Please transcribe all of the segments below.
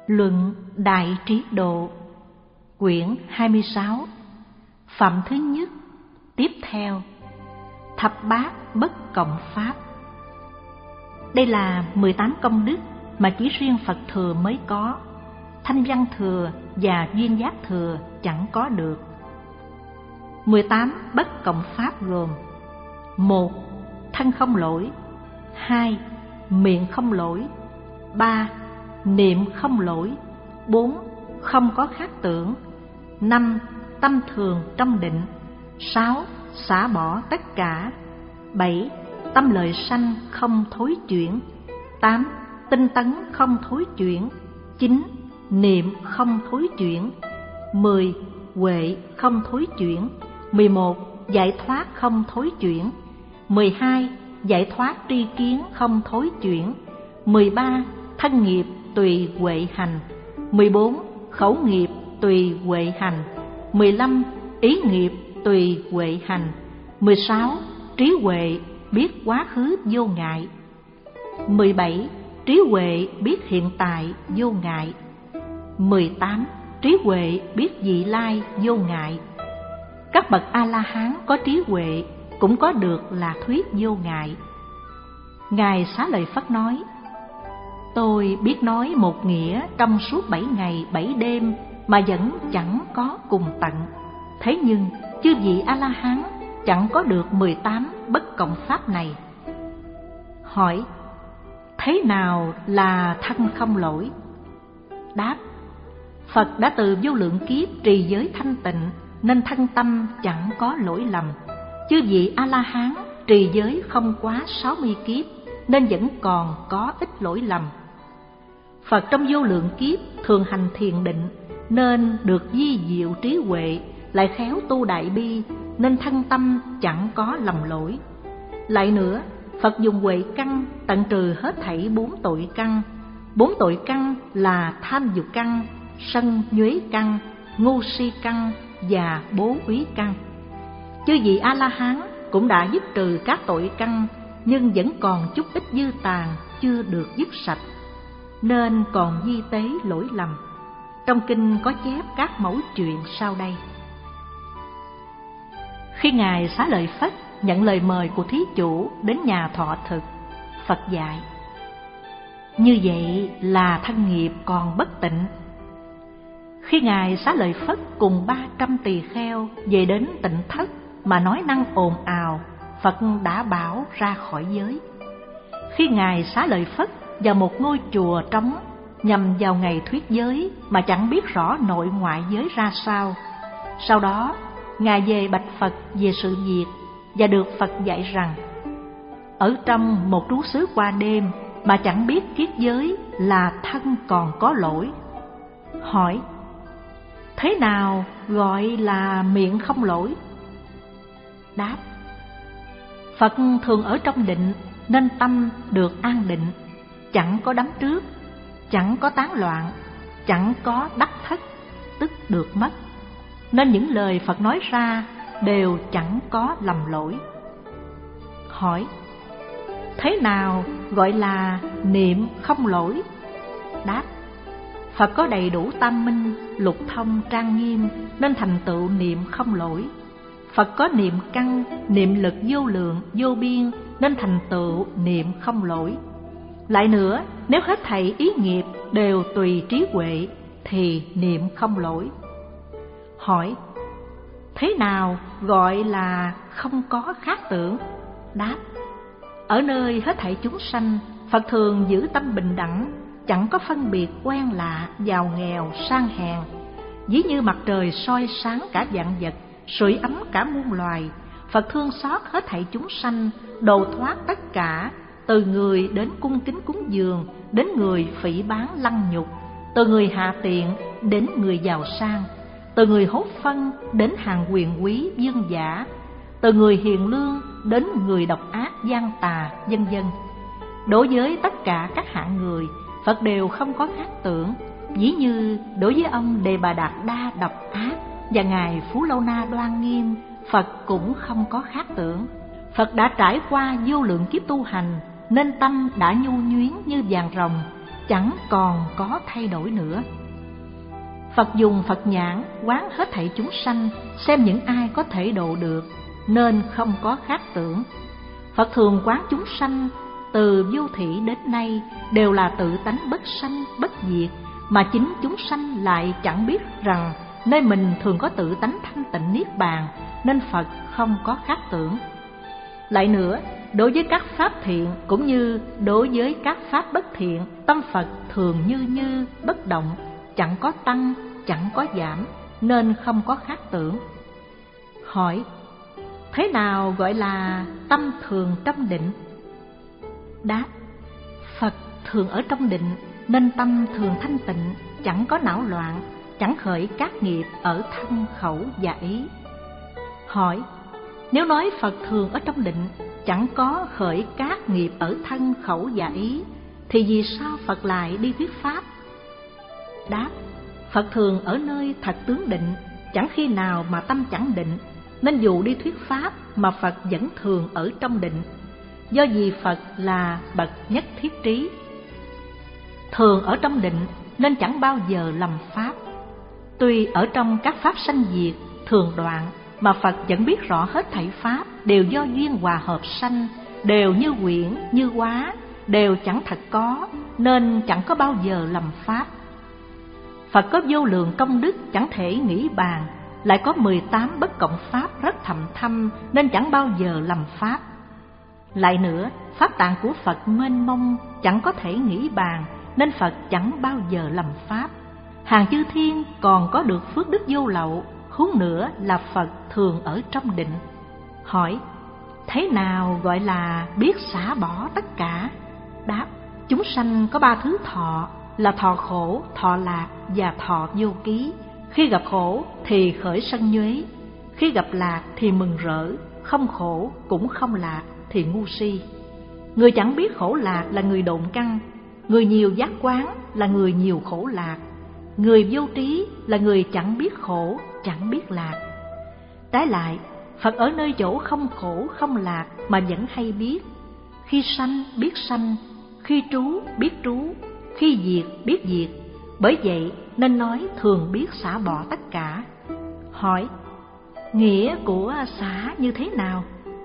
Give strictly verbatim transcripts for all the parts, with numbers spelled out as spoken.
Luận Đại Trí Độ, quyển hai mươi sáu, phẩm thứ nhất. Tiếp theo, thập bát bất cộng pháp. Đây là mười tám công đức mà chỉ riêng Phật Thừa mới có, Thanh Văn Thừa và Duyên Giác Thừa chẳng có được. Mười tám bất cộng pháp gồm: một. Thân không lỗi. Hai. Miệng không lỗi. Ba. Niệm không lỗi. Bốn. Không có khác tưởng. Năm. Tâm thường trong định. Sáu. Xả bỏ tất cả. Bảy. Tâm lợi sanh không thối chuyển. Tám. Tinh tấn không thối chuyển. Chín. Niệm không thối chuyển. Mười. Huệ không thối chuyển. Mười một. Giải thoát không thối chuyển. Mười hai. Giải thoát tri kiến không thối chuyển. Mười ba. Thân nghiệp tùy huệ hành. Mười bốn. Khẩu nghiệp tùy huệ hành. Mười lăm. Ý nghiệp tùy huệ hành. Mười sáu. Trí huệ biết quá khứ vô ngại. Mười bảy. Trí huệ biết hiện tại vô ngại. Mười tám. Trí huệ biết vị lai vô ngại. Các bậc A-la-hán có trí huệ cũng có được là thuyết vô ngại. Ngài Xá Lợi Phất nói: tôi biết nói một nghĩa trong suốt bảy ngày bảy đêm mà vẫn chẳng có cùng tận. Thế nhưng chư vị A-la-hán chẳng có được mười tám bất cộng pháp này. Hỏi: thế nào là thân không lỗi? Đáp: Phật đã từ vô lượng kiếp trì giới thanh tịnh nên thân tâm chẳng có lỗi lầm. Chư vị A-la-hán trì giới không quá sáu mươi kiếp nên vẫn còn có ít lỗi lầm. Phật trong vô lượng kiếp thường hành thiền định nên được di diệu trí huệ, lại khéo tu đại bi nên thân tâm chẳng có lầm lỗi. Lại nữa, Phật dùng huệ căn tận trừ hết thảy bốn tội căn. Bốn tội căn là tham dục căn, sân nhuế căn, ngu si căn và bố úy căn. Chư vị A-la-hán cũng đã dứt trừ các tội căn, nhưng vẫn còn chút ít dư tàn chưa được dứt sạch, nên còn di tế lỗi lầm. Trong kinh có chép các mẫu chuyện sau đây. Khi Ngài Xá Lợi Phất nhận lời mời của thí chủ đến nhà thọ thực, Phật dạy: như vậy là thân nghiệp còn bất tịnh. Khi Ngài Xá Lợi Phất cùng ba trăm tỳ kheo về đến Tịnh Thất mà nói năng ồn ào, Phật đã bảo ra khỏi giới. Khi Ngài Xá Lợi Phất vào một ngôi chùa trống nhằm vào ngày thuyết giới mà chẳng biết rõ nội ngoại giới ra sao, sau đó Ngài về bạch Phật về sự việc và được Phật dạy rằng: ở trong một trú xứ qua đêm mà chẳng biết kiết giới là thân còn có lỗi. Hỏi: thế nào gọi là miệng không lỗi? Đáp: Phật thường ở trong định nên tâm được an định, chẳng có đắm trước, chẳng có tán loạn, chẳng có đắc thất, tức được mất, nên những lời Phật nói ra đều chẳng có lầm lỗi. Hỏi: thế nào gọi là niệm không lỗi? Đáp: Phật có đầy đủ tam minh, lục thông trang nghiêm nên thành tựu niệm không lỗi. Phật có niệm căn, niệm lực vô lượng, vô biên nên thành tựu niệm không lỗi. Lại nữa, nếu hết thảy ý nghiệp đều tùy trí huệ thì niệm không lỗi. Hỏi: thế nào gọi là không có khác tưởng? Đáp: ở nơi hết thảy chúng sanh, Phật thường giữ tâm bình đẳng, chẳng có phân biệt quen lạ, giàu nghèo, sang hèn. Ví như mặt trời soi sáng cả vạn vật, sưởi ấm cả muôn loài, Phật thương xót hết thảy chúng sanh, độ thoát tất cả, từ người đến cung kính cúng dường, đến người phỉ báng lăng nhục, từ người hạ tiện đến người giàu sang, từ người hốt phân đến hàng quyền quý vương giả, từ người hiền lương đến người độc ác gian tà, vân vân. Đối với tất cả các hạng người, Phật đều không có khác tưởng. Ví như đối với ông Đề Bà Đạt Đa độc ác và ngài Phú Lâu Na đoan nghiêm, Phật cũng không có khác tưởng. Phật đã trải qua vô lượng kiếp tu hành nên tâm đã nhu nhuyến như vàng rồng, chẳng còn có thay đổi nữa. Phật dùng Phật nhãn quán hết thảy chúng sanh, xem những ai có thể độ được, nên không có khác tưởng. Phật thường quán chúng sanh từ vô thỉ đến nay đều là tự tánh bất sanh bất diệt, mà chính chúng sanh lại chẳng biết rằng nơi mình thường có tự tánh thanh tịnh niết bàn, nên Phật không có khác tưởng. Lại nữa, đối với các pháp thiện cũng như đối với các pháp bất thiện, tâm Phật thường như như bất động, chẳng có tăng, chẳng có giảm, nên không có khác tưởng. Hỏi: thế nào gọi là tâm thường trong định? Đáp: Phật thường ở trong định, nên tâm thường thanh tịnh, chẳng có não loạn, chẳng khởi các nghiệp ở thân khẩu và ý. Hỏi: nếu nói Phật thường ở trong định, chẳng có khởi các nghiệp ở thân khẩu và ý, thì vì sao Phật lại đi thuyết pháp? Đáp: Phật thường ở nơi thật tướng định, chẳng khi nào mà tâm chẳng định, nên dù đi thuyết pháp mà Phật vẫn thường ở trong định. Do vì Phật là bậc nhất thiết trí, thường ở trong định, nên chẳng bao giờ lầm pháp. Tuy ở trong các pháp sanh diệt thường đoạn, mà Phật vẫn biết rõ hết thảy pháp đều do duyên hòa hợp sanh, đều như quyển như hóa, đều chẳng thật có, nên chẳng có bao giờ lầm pháp. Phật có vô lượng công đức chẳng thể nghĩ bàn, lại có mười tám bất cộng pháp rất thậm thâm, nên chẳng bao giờ lầm pháp. Lại nữa, pháp tạng của Phật mênh mông chẳng có thể nghĩ bàn, nên Phật chẳng bao giờ lầm pháp. Hàng chư thiên còn có được phước đức vô lậu, huống nữa là Phật thường ở trong định. Hỏi: thế nào gọi là biết xả bỏ tất cả? Đáp: chúng sanh có ba thứ thọ, là thọ khổ, thọ lạc và thọ vô ký. Khi gặp khổ thì khởi sân nhuế, khi gặp lạc thì mừng rỡ, không khổ cũng không lạc thì ngu si. Người chẳng biết khổ lạc là người độn căn, người nhiều giác quán là người nhiều khổ lạc, người vô trí là người chẳng biết khổ, chẳng biết lạc. Trái lại, Phật ở nơi chỗ không khổ không lạc mà vẫn hay biết. Khi sanh biết sanh, khi trú biết trú, khi diệt biết diệt. Bởi vậy nên nói thường biết xả bỏ tất cả. Hỏi: nghĩa của xả như thế nào?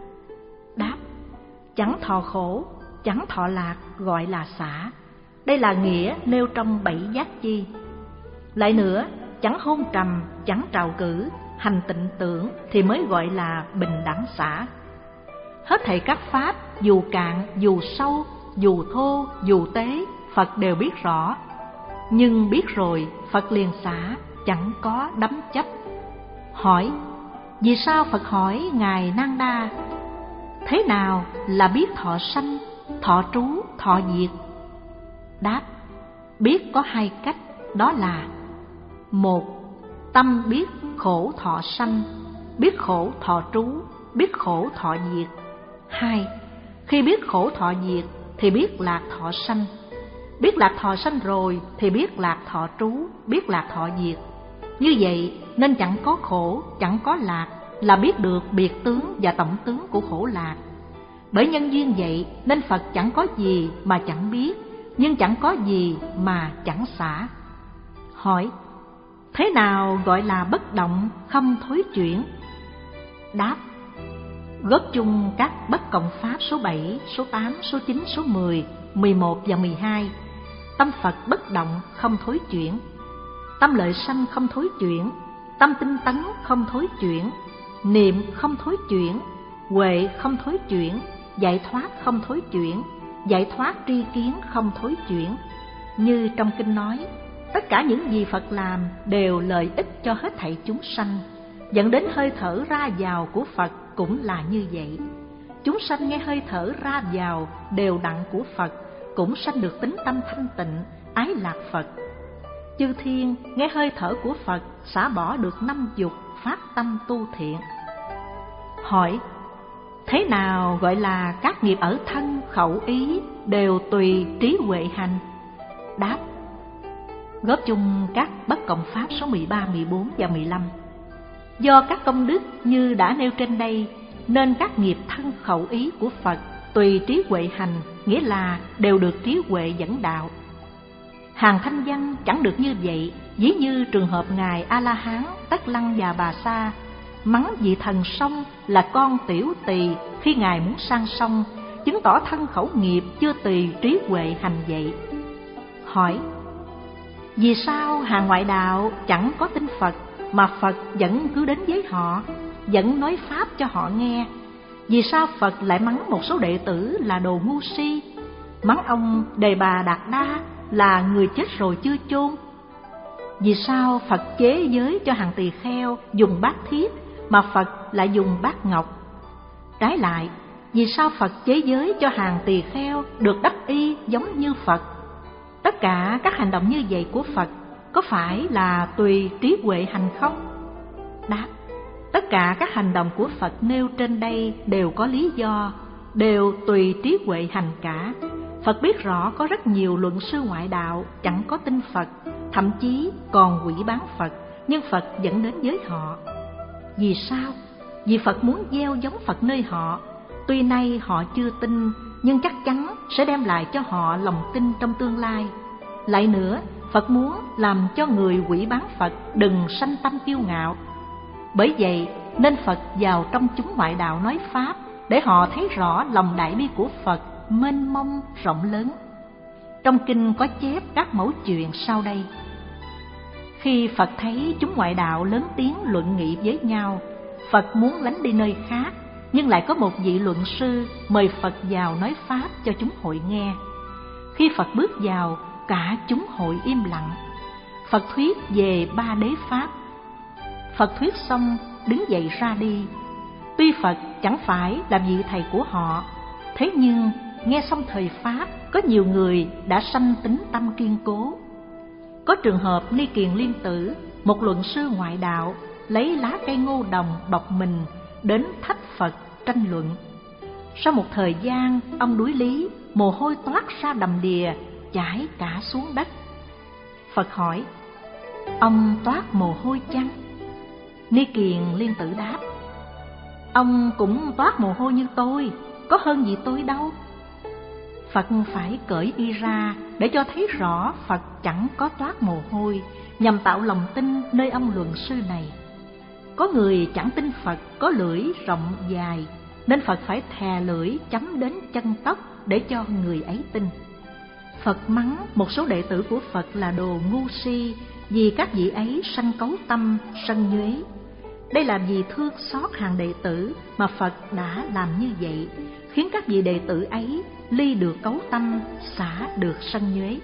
Đáp: chẳng thọ khổ, chẳng thọ lạc gọi là xả. Đây là nghĩa nêu trong bảy giác chi. Lại nữa, chẳng hôn trầm, chẳng trào cử, hành tịnh tưởng thì mới gọi là bình đẳng xả. Hết thảy các pháp, dù cạn, dù sâu, dù thô, dù tế, Phật đều biết rõ. Nhưng biết rồi, Phật liền xả, chẳng có đắm chấp. Hỏi: vì sao Phật hỏi Ngài Nang Đa: thế nào là biết thọ sanh, thọ trú, thọ diệt? Đáp: biết có hai cách, đó là: một, tâm biết khổ thọ sanh, biết khổ thọ trú, biết khổ thọ diệt. Hai, khi biết khổ thọ diệt thì biết lạc thọ sanh. Biết lạc thọ sanh rồi thì biết lạc thọ trú, biết lạc thọ diệt. Như vậy nên chẳng có khổ, chẳng có lạc, là biết được biệt tướng và tổng tướng của khổ lạc. Bởi nhân duyên vậy nên Phật chẳng có gì mà chẳng biết, nhưng chẳng có gì mà chẳng xả. Hỏi: thế nào gọi là bất động, không thối chuyển? Đáp: góp chung các bất cộng pháp số bảy, số tám, số chín, số mười, mười một và mười hai. Tâm Phật bất động, không thối chuyển. Tâm lợi sanh không thối chuyển, tâm tinh tấn không thối chuyển, niệm không thối chuyển, huệ không thối chuyển, giải thoát không thối chuyển, giải thoát tri kiến không thối chuyển. Như trong kinh nói, tất cả những gì Phật làm đều lợi ích cho hết thảy chúng sanh, dẫn đến hơi thở ra vào của Phật cũng là như vậy. Chúng sanh nghe hơi thở ra vào đều đặn của Phật cũng sanh được tính tâm thanh tịnh, ái lạc Phật. Chư thiên nghe hơi thở của Phật xả bỏ được năm dục, phát tâm tu thiện. Hỏi: thế nào gọi là các nghiệp ở thân, khẩu, ý đều tùy trí huệ hành? Đáp: góp chung các bất cộng pháp số mười ba, mười bốn và mười lăm. Do các công đức như đã nêu trên đây, nên các nghiệp thân khẩu ý của Phật tùy trí huệ hành, nghĩa là đều được trí huệ dẫn đạo. Hàng thanh văn chẳng được như vậy, ví như trường hợp ngài A La Hán Tất Lăng Già Bà Sa mắng vị thần sông là con tiểu tỳ khi ngài muốn sang sông, chứng tỏ thân khẩu nghiệp chưa tỳ trí huệ hành vậy. Hỏi: vì sao hàng ngoại đạo chẳng có tin Phật mà Phật vẫn cứ đến với họ, vẫn nói pháp cho họ nghe? Vì sao Phật lại mắng một số đệ tử là đồ ngu si, mắng ông Đề Bà Đạt Đa là người chết rồi chưa chôn? Vì sao Phật chế giới cho hàng tỳ kheo dùng bát thiết mà Phật lại dùng bát ngọc? Trái lại, vì sao Phật chế giới cho hàng tỳ kheo được đắp y giống như Phật? Tất cả các hành động như vậy của Phật có phải là tùy trí huệ hành không? Đáp: tất cả các hành động của Phật nêu trên đây đều có lý do, đều tùy trí huệ hành cả. Phật biết rõ có rất nhiều luận sư ngoại đạo chẳng có tin Phật, thậm chí còn hủy bán Phật, nhưng Phật vẫn đến với họ. Vì sao? Vì Phật muốn gieo giống Phật nơi họ. Tuy nay họ chưa tin, nhưng chắc chắn sẽ đem lại cho họ lòng tin trong tương lai. Lại nữa, Phật muốn làm cho người hủy bán Phật đừng sanh tâm kiêu ngạo. Bởi vậy nên Phật vào trong chúng ngoại đạo nói pháp, để họ thấy rõ lòng đại bi của Phật mênh mông rộng lớn. Trong kinh có chép các mẫu chuyện sau đây. Khi Phật thấy chúng ngoại đạo lớn tiếng luận nghị với nhau, Phật muốn lánh đi nơi khác, nhưng lại có một vị luận sư mời Phật vào nói pháp cho chúng hội nghe. Khi Phật bước vào, cả chúng hội im lặng. Phật thuyết về ba đế pháp. Phật thuyết xong đứng dậy ra đi. Tuy Phật chẳng phải là vị thầy của họ, thế nhưng nghe xong thời pháp, có nhiều người đã sanh tín tâm kiên cố. Có trường hợp Ni Kiền Liên Tử, một luận sư ngoại đạo, lấy lá cây ngô đồng bọc mình đến thách Phật tranh luận. Sau một thời gian, ông đuối lý, mồ hôi toát ra đầm đìa, chảy cả xuống đất. Phật hỏi: ông toát mồ hôi chăng? Ni Kiền Liên Tử đáp: ông cũng toát mồ hôi như tôi, có hơn gì tôi đâu. Phật phải cởi y ra để cho thấy rõ Phật chẳng có toát mồ hôi, nhằm tạo lòng tin nơi ông luận sư này. Có người chẳng tin Phật có lưỡi rộng dài, nên Phật phải thè lưỡi chấm đến chân tóc để cho người ấy tin. Phật mắng một số đệ tử của Phật là đồ ngu si, vì các vị ấy sanh cấu tâm, sân nhuế. Đây là vì thương xót hàng đệ tử mà Phật đã làm như vậy, khiến các vị đệ tử ấy ly được cấu tâm, xả được sân nhuế.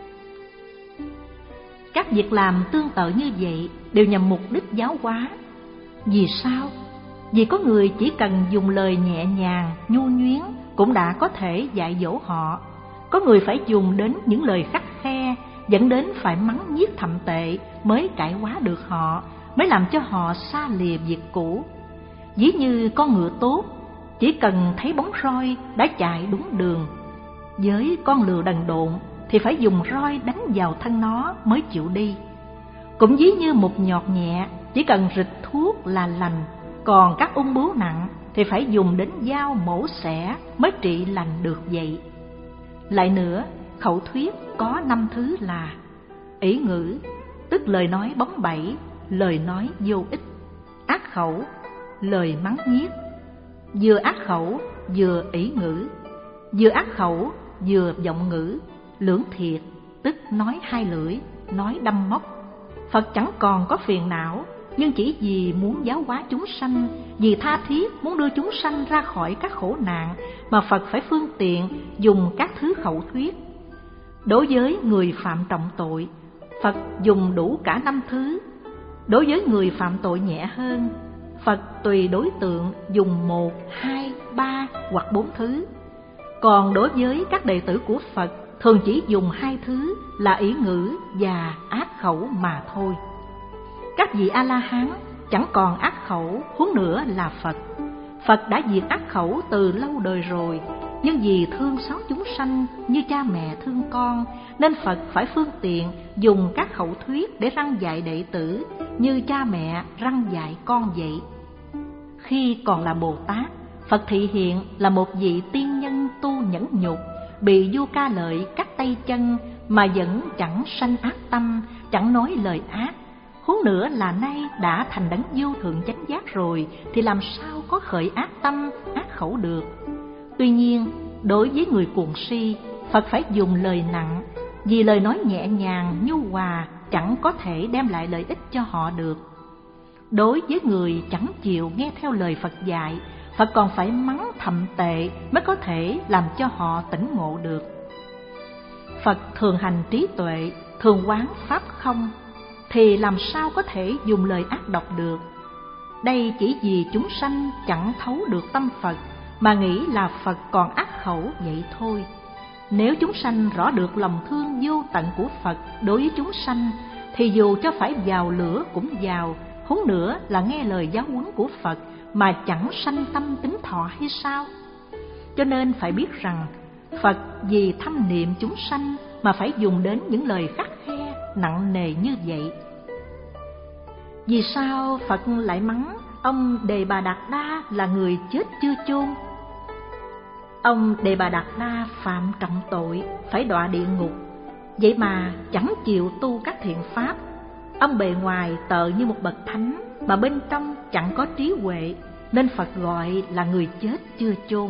Các việc làm tương tự như vậy đều nhằm mục đích giáo hóa. Vì sao? Vì có người chỉ cần dùng lời nhẹ nhàng, nhu nhuyến cũng đã có thể dạy dỗ họ. Có người phải dùng đến những lời khắt khe, dẫn đến phải mắng nhiếc thậm tệ mới cải hóa được họ, mới làm cho họ xa lìa việc cũ. Ví như con ngựa tốt, chỉ cần thấy bóng roi đã chạy đúng đường. Với con lừa đần độn thì phải dùng roi đánh vào thân nó mới chịu đi. Cũng ví như một nhọt nhẹ, chỉ cần rịch thuốc là lành, còn các ung bướu nặng thì phải dùng đến dao mổ xẻ mới trị lành được vậy. Lại nữa, khẩu thuyết có năm thứ là: ỷ ngữ, tức lời nói bóng bẩy, lời nói vô ích; ác khẩu, lời mắng nhiếc; vừa ác khẩu vừa ỷ ngữ; vừa ác khẩu vừa vọng ngữ; lưỡng thiệt, tức nói hai lưỡi, nói đâm móc. Phật chẳng còn có phiền não, nhưng chỉ vì muốn giáo hóa chúng sanh, vì tha thiết muốn đưa chúng sanh ra khỏi các khổ nạn mà Phật phải phương tiện dùng các thứ khẩu thuyết. Đối với người phạm trọng tội, Phật dùng đủ cả năm thứ. Đối với người phạm tội nhẹ hơn, Phật tùy đối tượng dùng một, hai, ba hoặc bốn thứ. Còn đối với các đệ tử của Phật, thường chỉ dùng hai thứ là ỷ ngữ và ác khẩu mà thôi. Các vị A-la-hán chẳng còn ác khẩu, huống nữa là Phật. Phật đã diệt ác khẩu từ lâu đời rồi, nhưng vì thương xót chúng sanh như cha mẹ thương con, nên Phật phải phương tiện dùng các khẩu thuyết để răn dạy đệ tử như cha mẹ răn dạy con vậy. Khi còn là Bồ Tát, Phật thị hiện là một vị tiên nhân tu nhẫn nhục, bị vua Ca Lợi cắt tay chân mà vẫn chẳng sanh ác tâm, chẳng nói lời ác. Huống nữa là nay đã thành đấng vô thượng chánh giác rồi thì làm sao có khởi ác tâm, ác khẩu được. Tuy nhiên, đối với người cuồng si, Phật phải dùng lời nặng, vì lời nói nhẹ nhàng, nhu hòa chẳng có thể đem lại lợi ích cho họ được. Đối với người chẳng chịu nghe theo lời Phật dạy, Phật còn phải mắng thậm tệ mới có thể làm cho họ tỉnh ngộ được. Phật thường hành trí tuệ, thường quán pháp không, thì làm sao có thể dùng lời ác độc được. Đây chỉ vì chúng sanh chẳng thấu được tâm Phật mà nghĩ là Phật còn ác khẩu vậy thôi. Nếu chúng sanh rõ được lòng thương vô tận của Phật đối với chúng sanh, thì dù cho phải vào lửa cũng vào, huống nữa là nghe lời giáo huấn của Phật mà chẳng sanh tâm tính thọ hay sao? Cho nên phải biết rằng Phật vì thâm niệm chúng sanh mà phải dùng đến những lời khắt khe, nặng nề như vậy. Vì sao Phật lại mắng ông Đề Bà Đạt Đa là người chết chưa chôn? Ông Đề Bà Đạt Đa phạm trọng tội, phải đọa địa ngục, vậy mà chẳng chịu tu các thiện pháp. Ông bề ngoài tợ như một bậc thánh, mà bên trong chẳng có trí huệ, nên Phật gọi là người chết chưa chôn.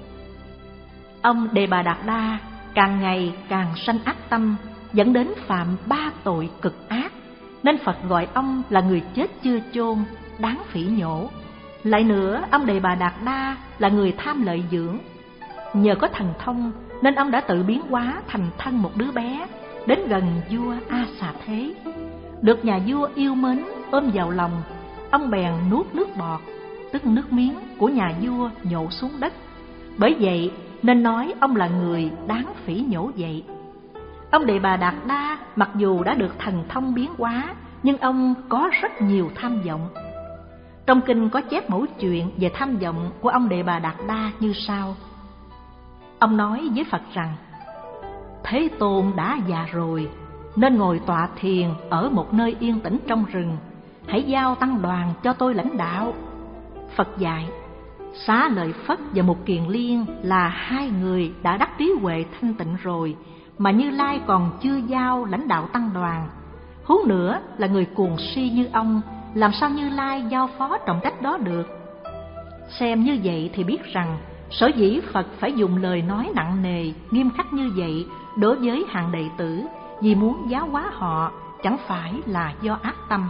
Ông Đề Bà Đạt Đa càng ngày càng sanh ác tâm, dẫn đến phạm ba tội cực ác, nên Phật gọi ông là người chết chưa chôn, đáng phỉ nhổ. Lại nữa, ông Đề Bà Đạt Đa là người tham lợi dưỡng. Nhờ có thần thông nên ông đã tự biến hóa thành thân một đứa bé, đến gần vua A Xà Thế. Được nhà vua yêu mến ôm vào lòng, ông bèn nuốt nước bọt, tức nước miếng của nhà vua nhổ xuống đất. Bởi vậy nên nói ông là người đáng phỉ nhổ vậy. Ông Đề Bà Đạt Đa mặc dù đã được thần thông biến hóa, nhưng ông có rất nhiều tham vọng. Trong kinh có chép mẫu chuyện về tham vọng của ông Đề Bà Đạt Đa như sau. Ông nói với Phật rằng: Thế Tôn đã già rồi, nên ngồi tọa thiền ở một nơi yên tĩnh trong rừng. Hãy giao tăng đoàn cho tôi lãnh đạo. Phật dạy: Xá Lợi Phất và Mục Kiền Liên là hai người đã đắc trí huệ thanh tịnh rồi, mà Như Lai còn chưa giao lãnh đạo tăng đoàn. Huống nữa là người cuồng si như ông, làm sao Như Lai giao phó trọng trách đó được? Xem như vậy thì biết rằng sở dĩ Phật phải dùng lời nói nặng nề, nghiêm khắc như vậy đối với hàng đệ tử, vì muốn giáo hóa họ, chẳng phải là do ác tâm.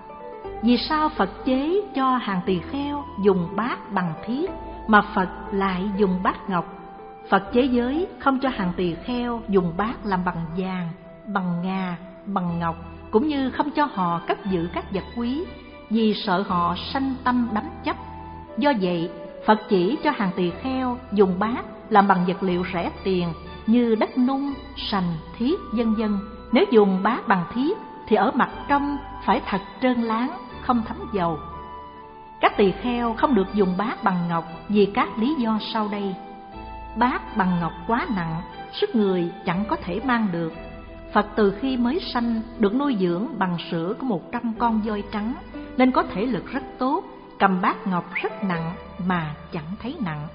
Vì sao Phật chế cho hàng tỳ kheo dùng bát bằng thiết, mà Phật lại dùng bát ngọc? Phật chế giới không cho hàng tỳ kheo dùng bát làm bằng vàng, bằng ngà, bằng ngọc, cũng như không cho họ cất giữ các vật quý, vì sợ họ sanh tâm đắm chấp. Do vậy, Phật chỉ cho hàng tỳ kheo dùng bát làm bằng vật liệu rẻ tiền như đất nung, sành, thiết, vân vân. Nếu dùng bát bằng thiết thì ở mặt trong phải thật trơn láng, không thấm dầu. Các tỳ kheo không được dùng bát bằng ngọc vì các lý do sau đây. Bát bằng ngọc quá nặng, sức người chẳng có thể mang được. Phật từ khi mới sanh được nuôi dưỡng bằng sữa của một trăm con voi trắng, nên có thể lực rất tốt, cầm bát ngọc rất nặng mà chẳng thấy nặng.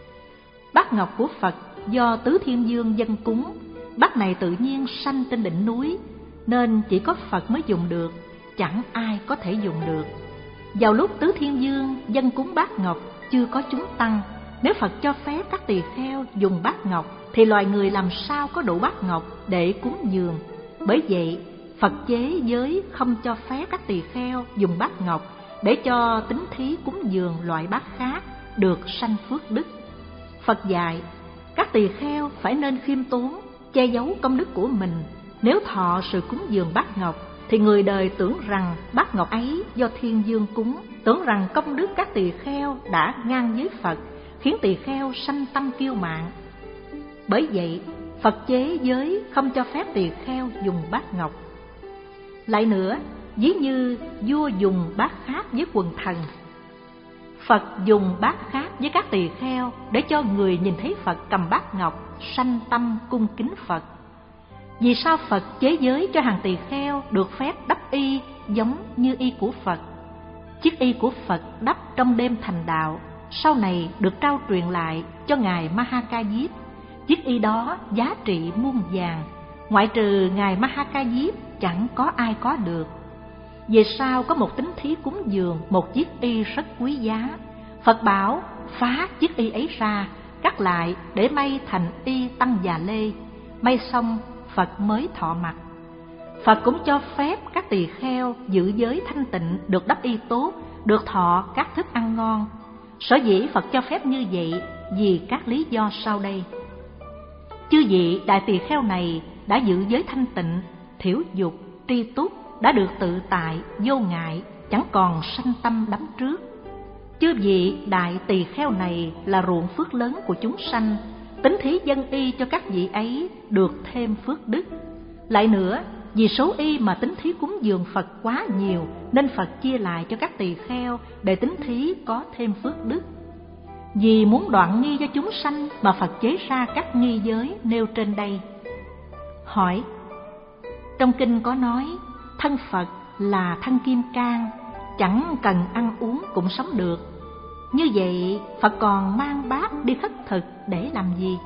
Bát ngọc của Phật do Tứ Thiên Vương dâng cúng, bát này tự nhiên sanh trên đỉnh núi, nên chỉ có Phật mới dùng được, chẳng ai có thể dùng được. Vào lúc Tứ Thiên Vương dâng cúng bát ngọc, chưa có chúng tăng. Nếu Phật cho phép các tỳ kheo dùng bát ngọc, thì loài người làm sao có đủ bát ngọc để cúng dường? Bởi vậy, Phật chế giới không cho phép các tỳ kheo dùng bát ngọc, để cho tín thí cúng dường loại bát khác được sanh phước đức. Phật dạy, các tỳ kheo phải nên khiêm tốn, che giấu công đức của mình. Nếu thọ sự cúng dường bát ngọc, thì người đời tưởng rằng bát ngọc ấy do Thiên Vương cúng, tưởng rằng công đức các tỳ kheo đã ngang với Phật, khiến tỳ kheo sanh tâm kiêu mạn. Bởi vậy, Phật chế giới không cho phép tỳ kheo dùng bát ngọc. Lại nữa, ví như vua dùng bát khác với quần thần, Phật dùng bát khác với các tỳ kheo để cho người nhìn thấy Phật cầm bát ngọc sanh tâm cung kính Phật. Vì sao Phật chế giới cho hàng tỳ kheo được phép đắp y giống như y của Phật? Chiếc y của Phật đắp trong đêm thành đạo, sau này được trao truyền lại cho ngài Ma Ha Ca Diếp. Chiếc y đó giá trị muôn vàng, ngoại trừ Ngài Mahakajip chẳng có ai có được. Về sau có một tín thí cúng dường một chiếc y rất quý giá. Phật bảo phá chiếc y ấy ra, cắt lại để may thành y tăng già lê. May xong Phật mới thọ mặc. Phật cũng cho phép các tỳ kheo giữ giới thanh tịnh, được đắp y tốt, được thọ các thức ăn ngon. Sở dĩ Phật cho phép như vậy vì các lý do sau đây. Chư vị đại tỳ kheo này đã giữ giới thanh tịnh, thiểu dục, tri túc, đã được tự tại, vô ngại, chẳng còn sanh tâm đắm trước. Chư vị đại tỳ kheo này là ruộng phước lớn của chúng sanh, tín thí dân y cho các vị ấy được thêm phước đức. Lại nữa, vì số y mà tín thí cúng dường Phật quá nhiều, nên Phật chia lại cho các tỳ kheo để tín thí có thêm phước đức. Vì muốn đoạn nghi cho chúng sanh mà Phật chế ra các nghi giới nêu trên đây. Hỏi: trong kinh có nói thân Phật là thân kim cang, chẳng cần ăn uống cũng sống được. Như vậy Phật còn mang bát đi khất thực để làm gì?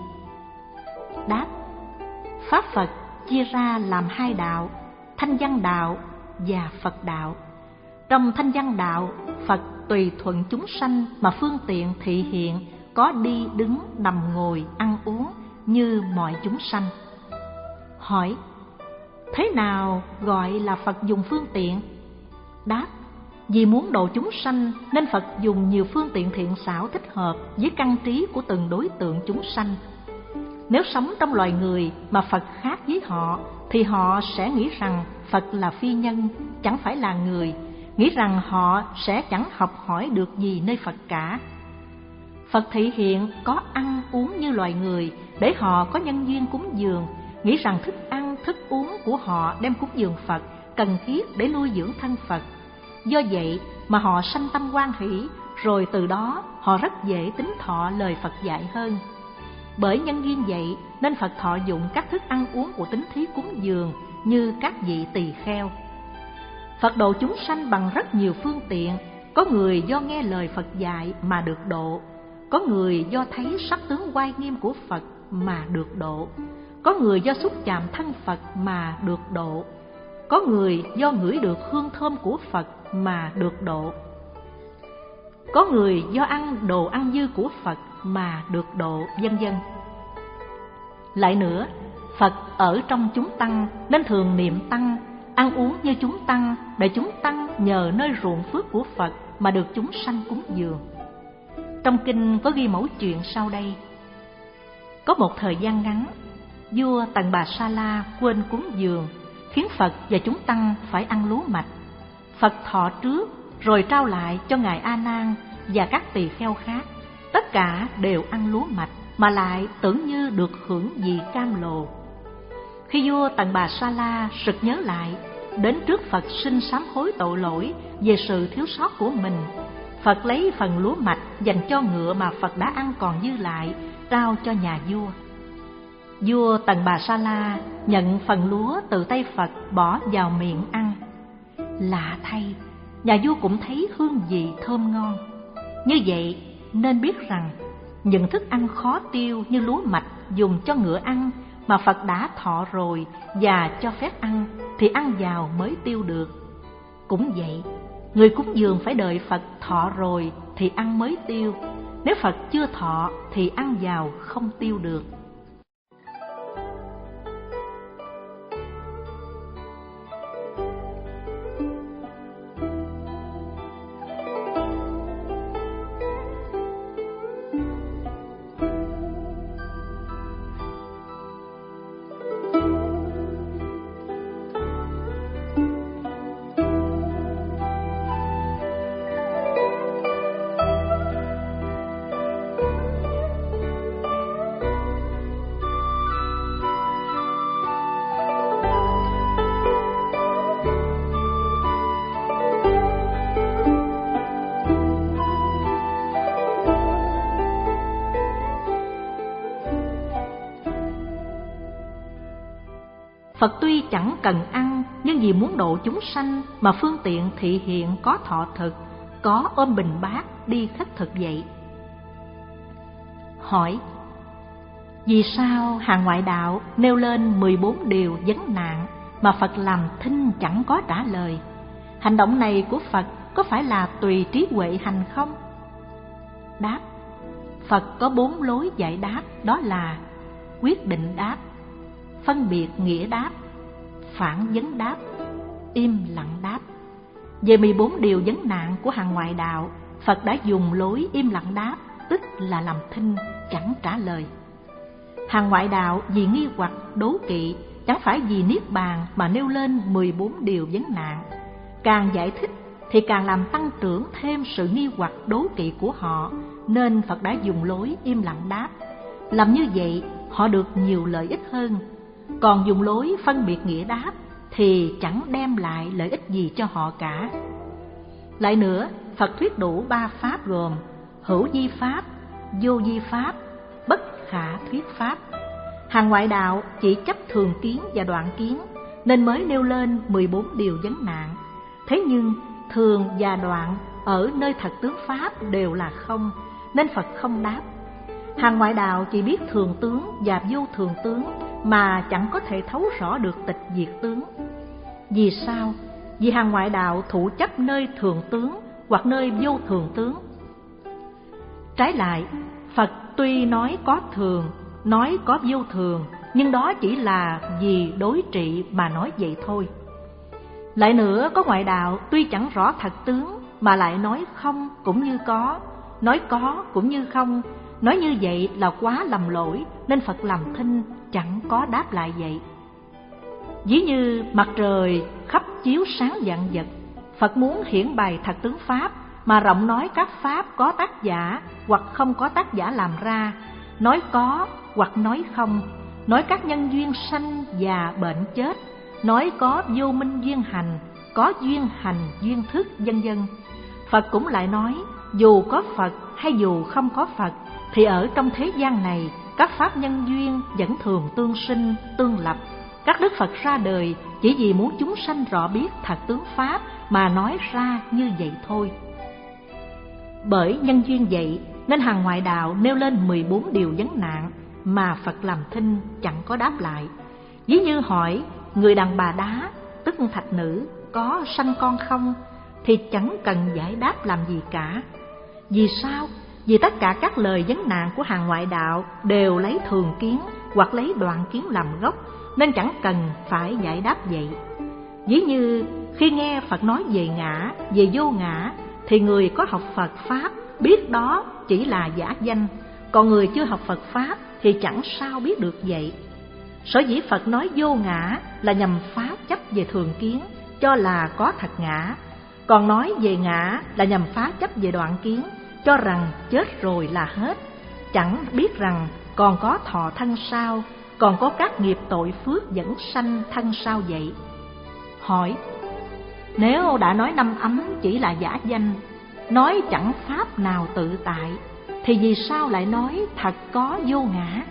Đáp: Pháp Phật chia ra làm hai đạo, thanh văn đạo và Phật đạo. Trong thanh văn đạo, Phật tùy thuận chúng sanh mà phương tiện thị hiện, có đi đứng nằm ngồi ăn uống như mọi chúng sanh. Hỏi: thế nào gọi là Phật dùng phương tiện? Đáp: vì muốn độ chúng sanh nên Phật dùng nhiều phương tiện thiện xảo thích hợp với căn trí của từng đối tượng chúng sanh. Nếu sống trong loài người mà Phật khác với họ, thì họ sẽ nghĩ rằng Phật là phi nhân, chẳng phải là người, nghĩ rằng họ sẽ chẳng học hỏi được gì nơi Phật cả. Phật thị hiện có ăn uống như loài người để họ có nhân duyên cúng dường, nghĩ rằng thức ăn, thức uống của họ đem cúng dường Phật cần thiết để nuôi dưỡng thân Phật. Do vậy mà họ sanh tâm hoan hỷ, rồi từ đó họ rất dễ tín thọ lời Phật dạy hơn. Bởi nhân duyên vậy nên Phật thọ dụng các thức ăn uống của tín thí cúng dường như các vị tỳ kheo. Phật độ chúng sanh bằng rất nhiều phương tiện. Có người do nghe lời Phật dạy mà được độ, có người do thấy sắc tướng oai nghiêm của Phật mà được độ, có người do xúc chạm thân Phật mà được độ, có người do ngửi được hương thơm của Phật mà được độ, có người do ăn đồ ăn dư của Phật mà được độ, vân vân. Lại nữa, Phật ở trong chúng tăng nên thường niệm tăng, ăn uống như chúng tăng, để chúng tăng nhờ nơi ruộng phước của Phật mà được chúng sanh cúng dường. Trong kinh có ghi mẫu chuyện sau đây. Có một thời gian ngắn, vua Tần Bà Sa La quên cúng dường, khiến Phật và chúng tăng phải ăn lúa mạch. Phật thọ trước rồi trao lại cho ngài A Nan và các tỳ kheo khác. Tất cả đều ăn lúa mạch mà lại tưởng như được hưởng vị cam lồ. Khi vua Tần Bà Sa La sực nhớ lại, đến trước Phật xin sám hối tội lỗi về sự thiếu sót của mình, Phật lấy phần lúa mạch dành cho ngựa mà Phật đã ăn còn dư lại, trao cho nhà vua. Vua Tần Bà Sa La nhận phần lúa từ tay Phật bỏ vào miệng ăn. Lạ thay, nhà vua cũng thấy hương vị thơm ngon. Như vậy nên biết rằng những thức ăn khó tiêu như lúa mạch dùng cho ngựa ăn mà Phật đã thọ rồi và cho phép ăn thì ăn vào mới tiêu được. Cũng vậy, người cúng dường phải đợi Phật thọ rồi thì ăn mới tiêu. Nếu Phật chưa thọ thì ăn vào không tiêu được. Phật tuy chẳng cần ăn, nhưng vì muốn độ chúng sanh mà phương tiện thị hiện có thọ thực, có ôm bình bát đi khất thực vậy. Hỏi: Vì sao hàng ngoại đạo nêu lên mười bốn điều vấn nạn mà Phật làm thinh chẳng có trả lời? Hành động này của Phật có phải là tùy trí huệ hành không? Đáp: Phật có bốn lối giải đáp, đó là quyết định đáp, phân biệt nghĩa đáp, phản vấn đáp, im lặng đáp. Về mười bốn điều vấn nạn của hàng ngoại đạo, Phật đã dùng lối im lặng đáp, tức là làm thinh, chẳng trả lời. Hàng ngoại đạo vì nghi hoặc đố kỵ, chẳng phải vì niết bàn mà nêu lên mười bốn điều vấn nạn. Càng giải thích thì càng làm tăng trưởng thêm sự nghi hoặc đố kỵ của họ, nên Phật đã dùng lối im lặng đáp. Làm như vậy họ được nhiều lợi ích hơn. Còn dùng lối phân biệt nghĩa đáp thì chẳng đem lại lợi ích gì cho họ cả. Lại nữa, Phật thuyết đủ ba pháp gồm hữu vi pháp, vô vi pháp, bất khả thuyết pháp. Hàng ngoại đạo chỉ chấp thường kiến và đoạn kiến, nên mới nêu lên mười bốn điều vấn nạn. Thế nhưng thường và đoạn ở nơi thật tướng pháp đều là không, nên Phật không đáp. Hàng ngoại đạo chỉ biết thường tướng và vô thường tướng, mà chẳng có thể thấu rõ được tịch diệt tướng. Vì sao? Vì hàng ngoại đạo thụ chấp nơi thường tướng hoặc nơi vô thường tướng. Trái lại, Phật tuy nói có thường, nói có vô thường, nhưng đó chỉ là vì đối trị mà nói vậy thôi. Lại nữa, có ngoại đạo tuy chẳng rõ thật tướng mà lại nói không cũng như có, nói có cũng như không. Nói như vậy là quá lầm lỗi, nên Phật làm thinh chẳng có đáp lại vậy. Ví như mặt trời khắp chiếu sáng vạn vật, Phật muốn hiển bày thật tướng pháp mà rộng nói các pháp có tác giả hoặc không có tác giả làm ra, nói có hoặc nói không, nói các nhân duyên sanh già bệnh chết, nói có vô minh duyên hành, có duyên hành duyên thức, vân vân. Phật cũng lại nói dù có Phật hay dù không có Phật thì ở trong thế gian này các pháp nhân duyên vẫn thường tương sinh, tương lập. Các đức Phật ra đời chỉ vì muốn chúng sanh rõ biết thật tướng pháp mà nói ra như vậy thôi. Bởi nhân duyên vậy nên hàng ngoại đạo nêu lên mười bốn điều vấn nạn mà Phật làm thinh chẳng có đáp lại. Ví như hỏi người đàn bà đá, tức thạch nữ, có sanh con không, thì chẳng cần giải đáp làm gì cả. Vì sao? Vì tất cả các lời vấn nạn của hàng ngoại đạo đều lấy thường kiến hoặc lấy đoạn kiến làm gốc, nên chẳng cần phải giải đáp vậy. Ví như khi nghe Phật nói về ngã, về vô ngã, thì người có học Phật Pháp biết đó chỉ là giả danh, còn người chưa học Phật Pháp thì chẳng sao biết được vậy. Sở dĩ Phật nói vô ngã là nhằm phá chấp về thường kiến, cho là có thật ngã, còn nói về ngã là nhằm phá chấp về đoạn kiến, cho rằng chết rồi là hết, chẳng biết rằng còn có thọ thân sau, còn có các nghiệp tội phước dẫn sanh thân sau vậy. Hỏi: nếu đã nói năm ấm chỉ là giả danh, nói chẳng pháp nào tự tại, thì vì sao lại nói thật có vô ngã?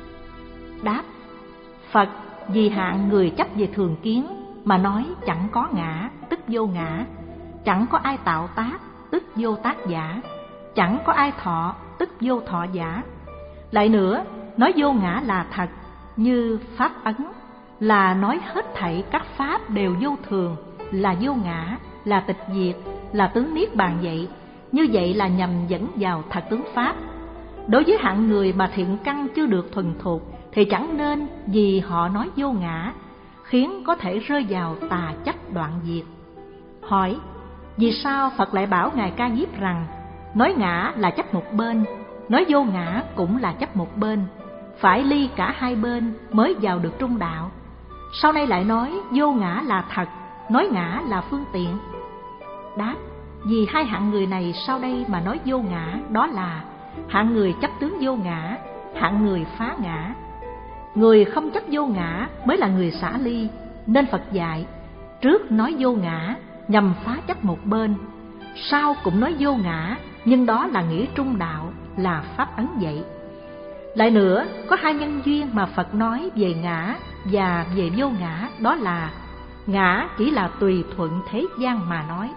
Đáp: Phật vì hạn người chấp về thường kiến mà nói chẳng có ngã, tức vô ngã, chẳng có ai tạo tác, tức vô tác giả, chẳng có ai thọ, tức vô thọ giả. Lại nữa, nói vô ngã là thật, như pháp ấn, là nói hết thảy các pháp đều vô thường, là vô ngã, là tịch diệt, là tướng niết bàn vậy. Như vậy là nhằm dẫn vào thật tướng pháp. Đối với hạng người mà thiện căn chưa được thuần thục thì chẳng nên vì họ nói vô ngã, khiến có thể rơi vào tà chấp đoạn diệt. Hỏi: vì sao Phật lại bảo Ngài Ca Diếp rằng nói ngã là chấp một bên, nói vô ngã cũng là chấp một bên, phải ly cả hai bên mới vào được trung đạo? Sau này lại nói vô ngã là thật, nói ngã là phương tiện. Đáp: vì hai hạng người này sau đây mà nói vô ngã, đó là hạng người chấp tướng vô ngã, hạng người phá ngã. Người không chấp vô ngã mới là người xả ly, nên Phật dạy trước nói vô ngã nhằm phá chấp một bên, sau cũng nói vô ngã, nhưng đó là nghĩa trung đạo, là pháp ấn vậy. Lại nữa, có hai nhân duyên mà Phật nói về ngã và về vô ngã, đó là ngã chỉ là tùy thuận thế gian mà nói,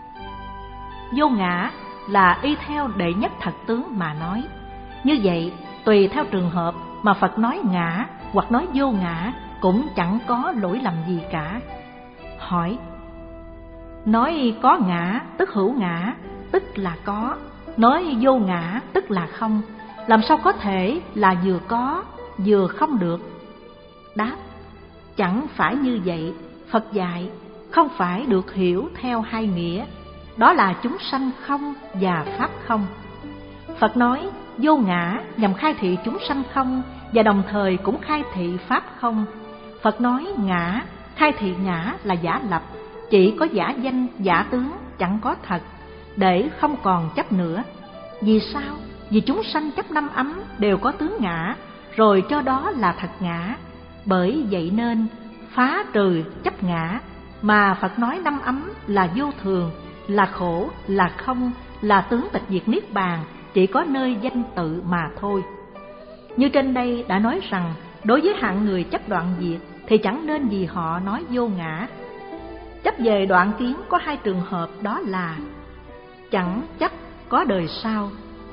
vô ngã là y theo đệ nhất thật tướng mà nói. Như vậy, tùy theo trường hợp mà Phật nói ngã hoặc nói vô ngã cũng chẳng có lỗi lầm gì cả. Hỏi: nói có ngã tức hữu ngã, tức là có; nói vô ngã tức là không. Làm sao có thể là vừa có vừa không được? Đáp: chẳng phải như vậy. Phật dạy không phải được hiểu theo hai nghĩa, đó là chúng sanh không và pháp không. Phật nói vô ngã nhằm khai thị chúng sanh không, và đồng thời cũng khai thị pháp không. Phật nói ngã, khai thị ngã là giả lập, chỉ có giả danh, giả tướng, chẳng có thật, để không còn chấp nữa. Vì sao? Vì chúng sanh chấp năm ấm đều có tướng ngã, rồi cho đó là thật ngã. Bởi vậy nên phá trừ chấp ngã, mà Phật nói năm ấm là vô thường, là khổ, là không, là tướng tịch diệt niết bàn, chỉ có nơi danh tự mà thôi. Như trên đây đã nói rằng, đối với hạng người chấp đoạn diệt thì chẳng nên vì họ nói vô ngã. Chấp về đoạn kiến có hai trường hợp, đó là chẳng chấp có đời sau,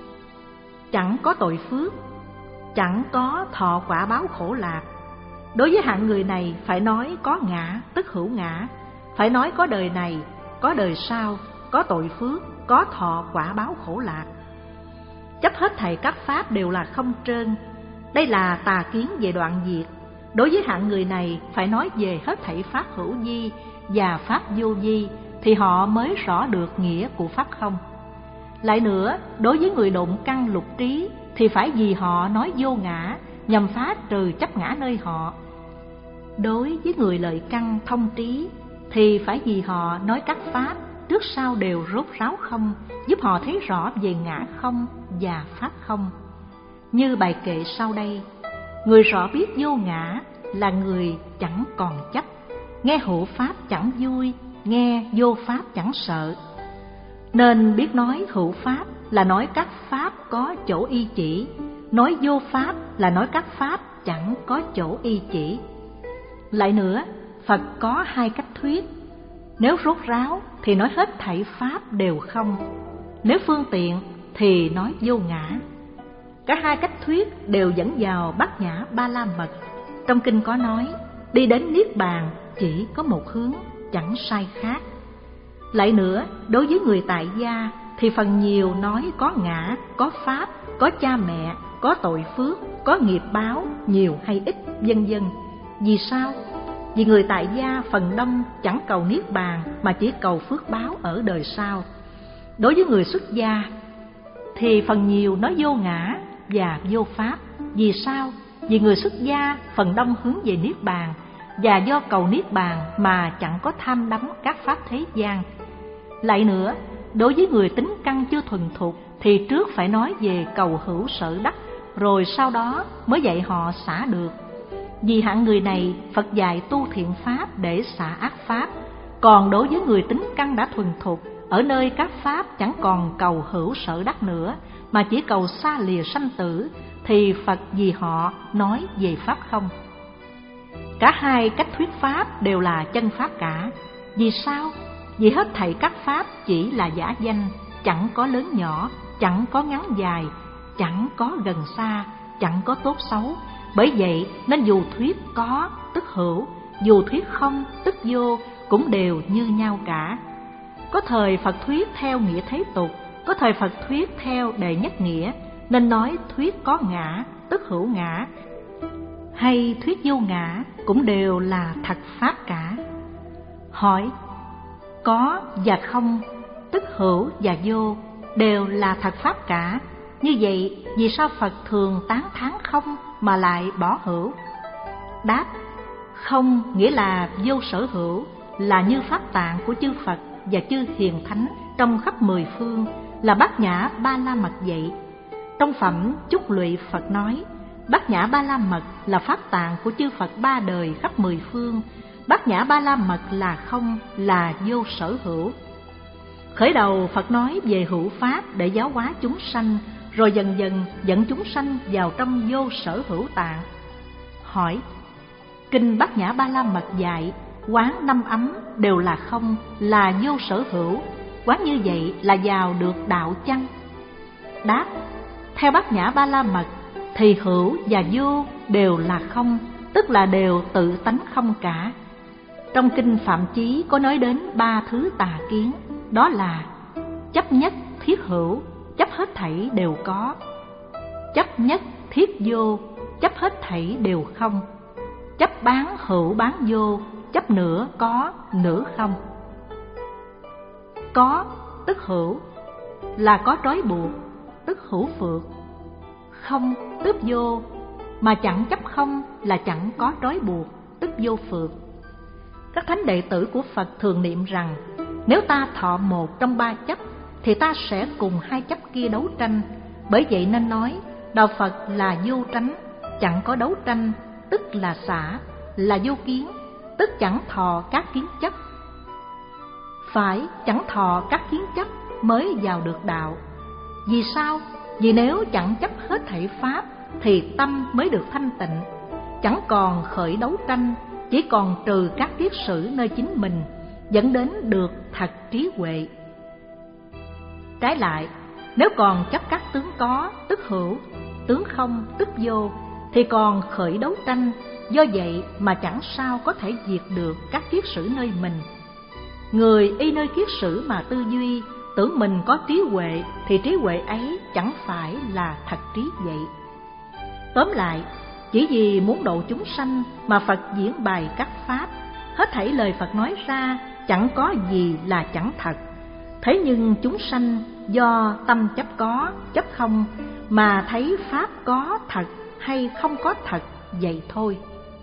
chẳng có tội phước, chẳng có thọ quả báo khổ lạc. Đối với hạng người này phải nói có ngã tức hữu ngã, phải nói có đời này, có đời sau, có tội phước, có thọ quả báo khổ lạc. Chấp hết thảy các pháp đều là không trơn, đây là tà kiến về đoạn diệt. Đối với hạng người này phải nói về hết thảy pháp hữu vi và pháp vô vi, thì họ mới rõ được nghĩa của pháp không. Lại nữa, đối với người độn căn lục trí thì phải vì họ nói vô ngã nhằm phá trừ chấp ngã nơi họ. Đối với người lợi căn thông trí thì phải vì họ nói các pháp trước sau đều rốt ráo không, giúp họ thấy rõ về ngã không và pháp không. Như bài kệ sau đây: người rõ biết vô ngã là người chẳng còn chấp, nghe hữu pháp chẳng vui, nghe vô pháp chẳng sợ. Nên biết nói hữu pháp là nói các pháp có chỗ y chỉ, nói vô pháp là nói các pháp chẳng có chỗ y chỉ. Lại nữa, Phật có hai cách thuyết. Nếu rốt ráo thì nói hết thảy pháp đều không, nếu phương tiện thì nói vô ngã. Cả hai cách thuyết đều dẫn vào Bát Nhã Ba La Mật. Trong kinh có nói, đi đến niết bàn chỉ có một hướng, chẳng sai khác. Lại nữa, đối với người tại gia thì phần nhiều nói có ngã, có pháp, có cha mẹ, có tội phước, có nghiệp báo, nhiều hay ít, vân vân. Vì sao? Vì người tại gia phần đông chẳng cầu niết bàn mà chỉ cầu phước báo ở đời sau. Đối với người xuất gia thì phần nhiều nói vô ngã và vô pháp. Vì sao? Vì người xuất gia phần đông hướng về niết bàn, và do cầu niết bàn mà chẳng có tham đắm các pháp thế gian. Lại nữa, đối với người tính căn chưa thuần thục thì trước phải nói về cầu hữu sở đắc, rồi sau đó mới dạy họ xả được. Vì hạng người này, Phật dạy tu thiện pháp để xả ác pháp. Còn đối với người tính căn đã thuần thục, ở nơi các pháp chẳng còn cầu hữu sở đắc nữa, mà chỉ cầu xa lìa sanh tử, thì Phật vì họ nói về pháp không. Cả hai cách thuyết pháp đều là chân pháp cả. Vì sao? Vì hết thảy các pháp chỉ là giả danh, chẳng có lớn nhỏ, chẳng có ngắn dài, chẳng có gần xa, chẳng có tốt xấu. Bởi vậy nên dù thuyết có tức hữu, dù thuyết không tức vô, cũng đều như nhau cả. Có thời Phật thuyết theo nghĩa thế tục, có thời Phật thuyết theo đệ nhất nghĩa, nên nói thuyết có ngã tức hữu ngã, hay thuyết vô ngã cũng đều là thật pháp cả. Hỏi: có và không, tức hữu và vô đều là thật pháp cả, như vậy vì sao Phật thường tán thán không mà lại bỏ hữu? Đáp: không nghĩa là vô sở hữu, là như pháp tạng của chư Phật và chư hiền thánh trong khắp mười phương, là Bát Nhã Ba La Mật vậy. Trong phẩm Chúc Lụy Phật nói, Bát Nhã Ba La Mật là pháp tạng của chư Phật ba đời khắp mười phương. Bát Nhã Ba La Mật là không, là vô sở hữu. Khởi đầu Phật nói về hữu pháp để giáo hóa chúng sanh, rồi dần dần dẫn chúng sanh vào trong vô sở hữu tạng. Hỏi: kinh Bát Nhã Ba La Mật dạy quán năm ấm đều là không, là vô sở hữu, quán như vậy là vào được đạo chăng? Đáp: theo Bát Nhã Ba La Mật thì hữu và vô đều là không, tức là đều tự tánh không cả. Trong kinh Phạm Chí có nói đến ba thứ tà kiến, đó là chấp nhất thiết hữu, chấp hết thảy đều có; chấp nhất thiết vô, chấp hết thảy đều không; chấp bán hữu bán vô, chấp nửa có nửa không. Có tức hữu là có trói buộc, tức hữu phược; không tức vô, mà chẳng chấp không là chẳng có trói buộc, tức vô phược. Các thánh đệ tử của Phật thường niệm rằng nếu ta thọ một trong ba chấp thì ta sẽ cùng hai chấp kia đấu tranh. Bởi vậy nên nói đạo Phật là vô tránh, chẳng có đấu tranh, tức là xả, là vô kiến, tức chẳng thọ các kiến chấp. Phải chẳng thọ các kiến chấp mới vào được đạo. Vì sao? Vì nếu chẳng chấp hết thảy pháp thì tâm mới được thanh tịnh, chẳng còn khởi đấu tranh, chỉ còn trừ các kiết sử nơi chính mình, dẫn đến được thật trí huệ. Trái lại, nếu còn chấp các tướng có, tức hữu, tướng không, tức vô, thì còn khởi đấu tranh, do vậy mà chẳng sao có thể diệt được các kiết sử nơi mình. Người y nơi kiết sử mà tư duy, tưởng mình có trí huệ, thì trí huệ ấy chẳng phải là thật trí vậy. Tóm lại, chỉ vì muốn độ chúng sanh mà Phật diễn bày các pháp, hết thảy lời Phật nói ra chẳng có gì là chẳng thật. Thế nhưng chúng sanh do tâm chấp có, chấp không mà thấy pháp có thật hay không có thật vậy thôi.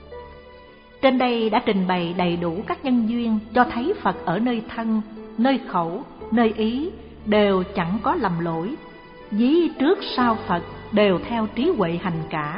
Trên đây đã trình bày đầy đủ các nhân duyên cho thấy Phật ở nơi thân, nơi khẩu, nơi ý đều chẳng có lầm lỗi, ví trước sau Phật đều theo trí huệ hành cả.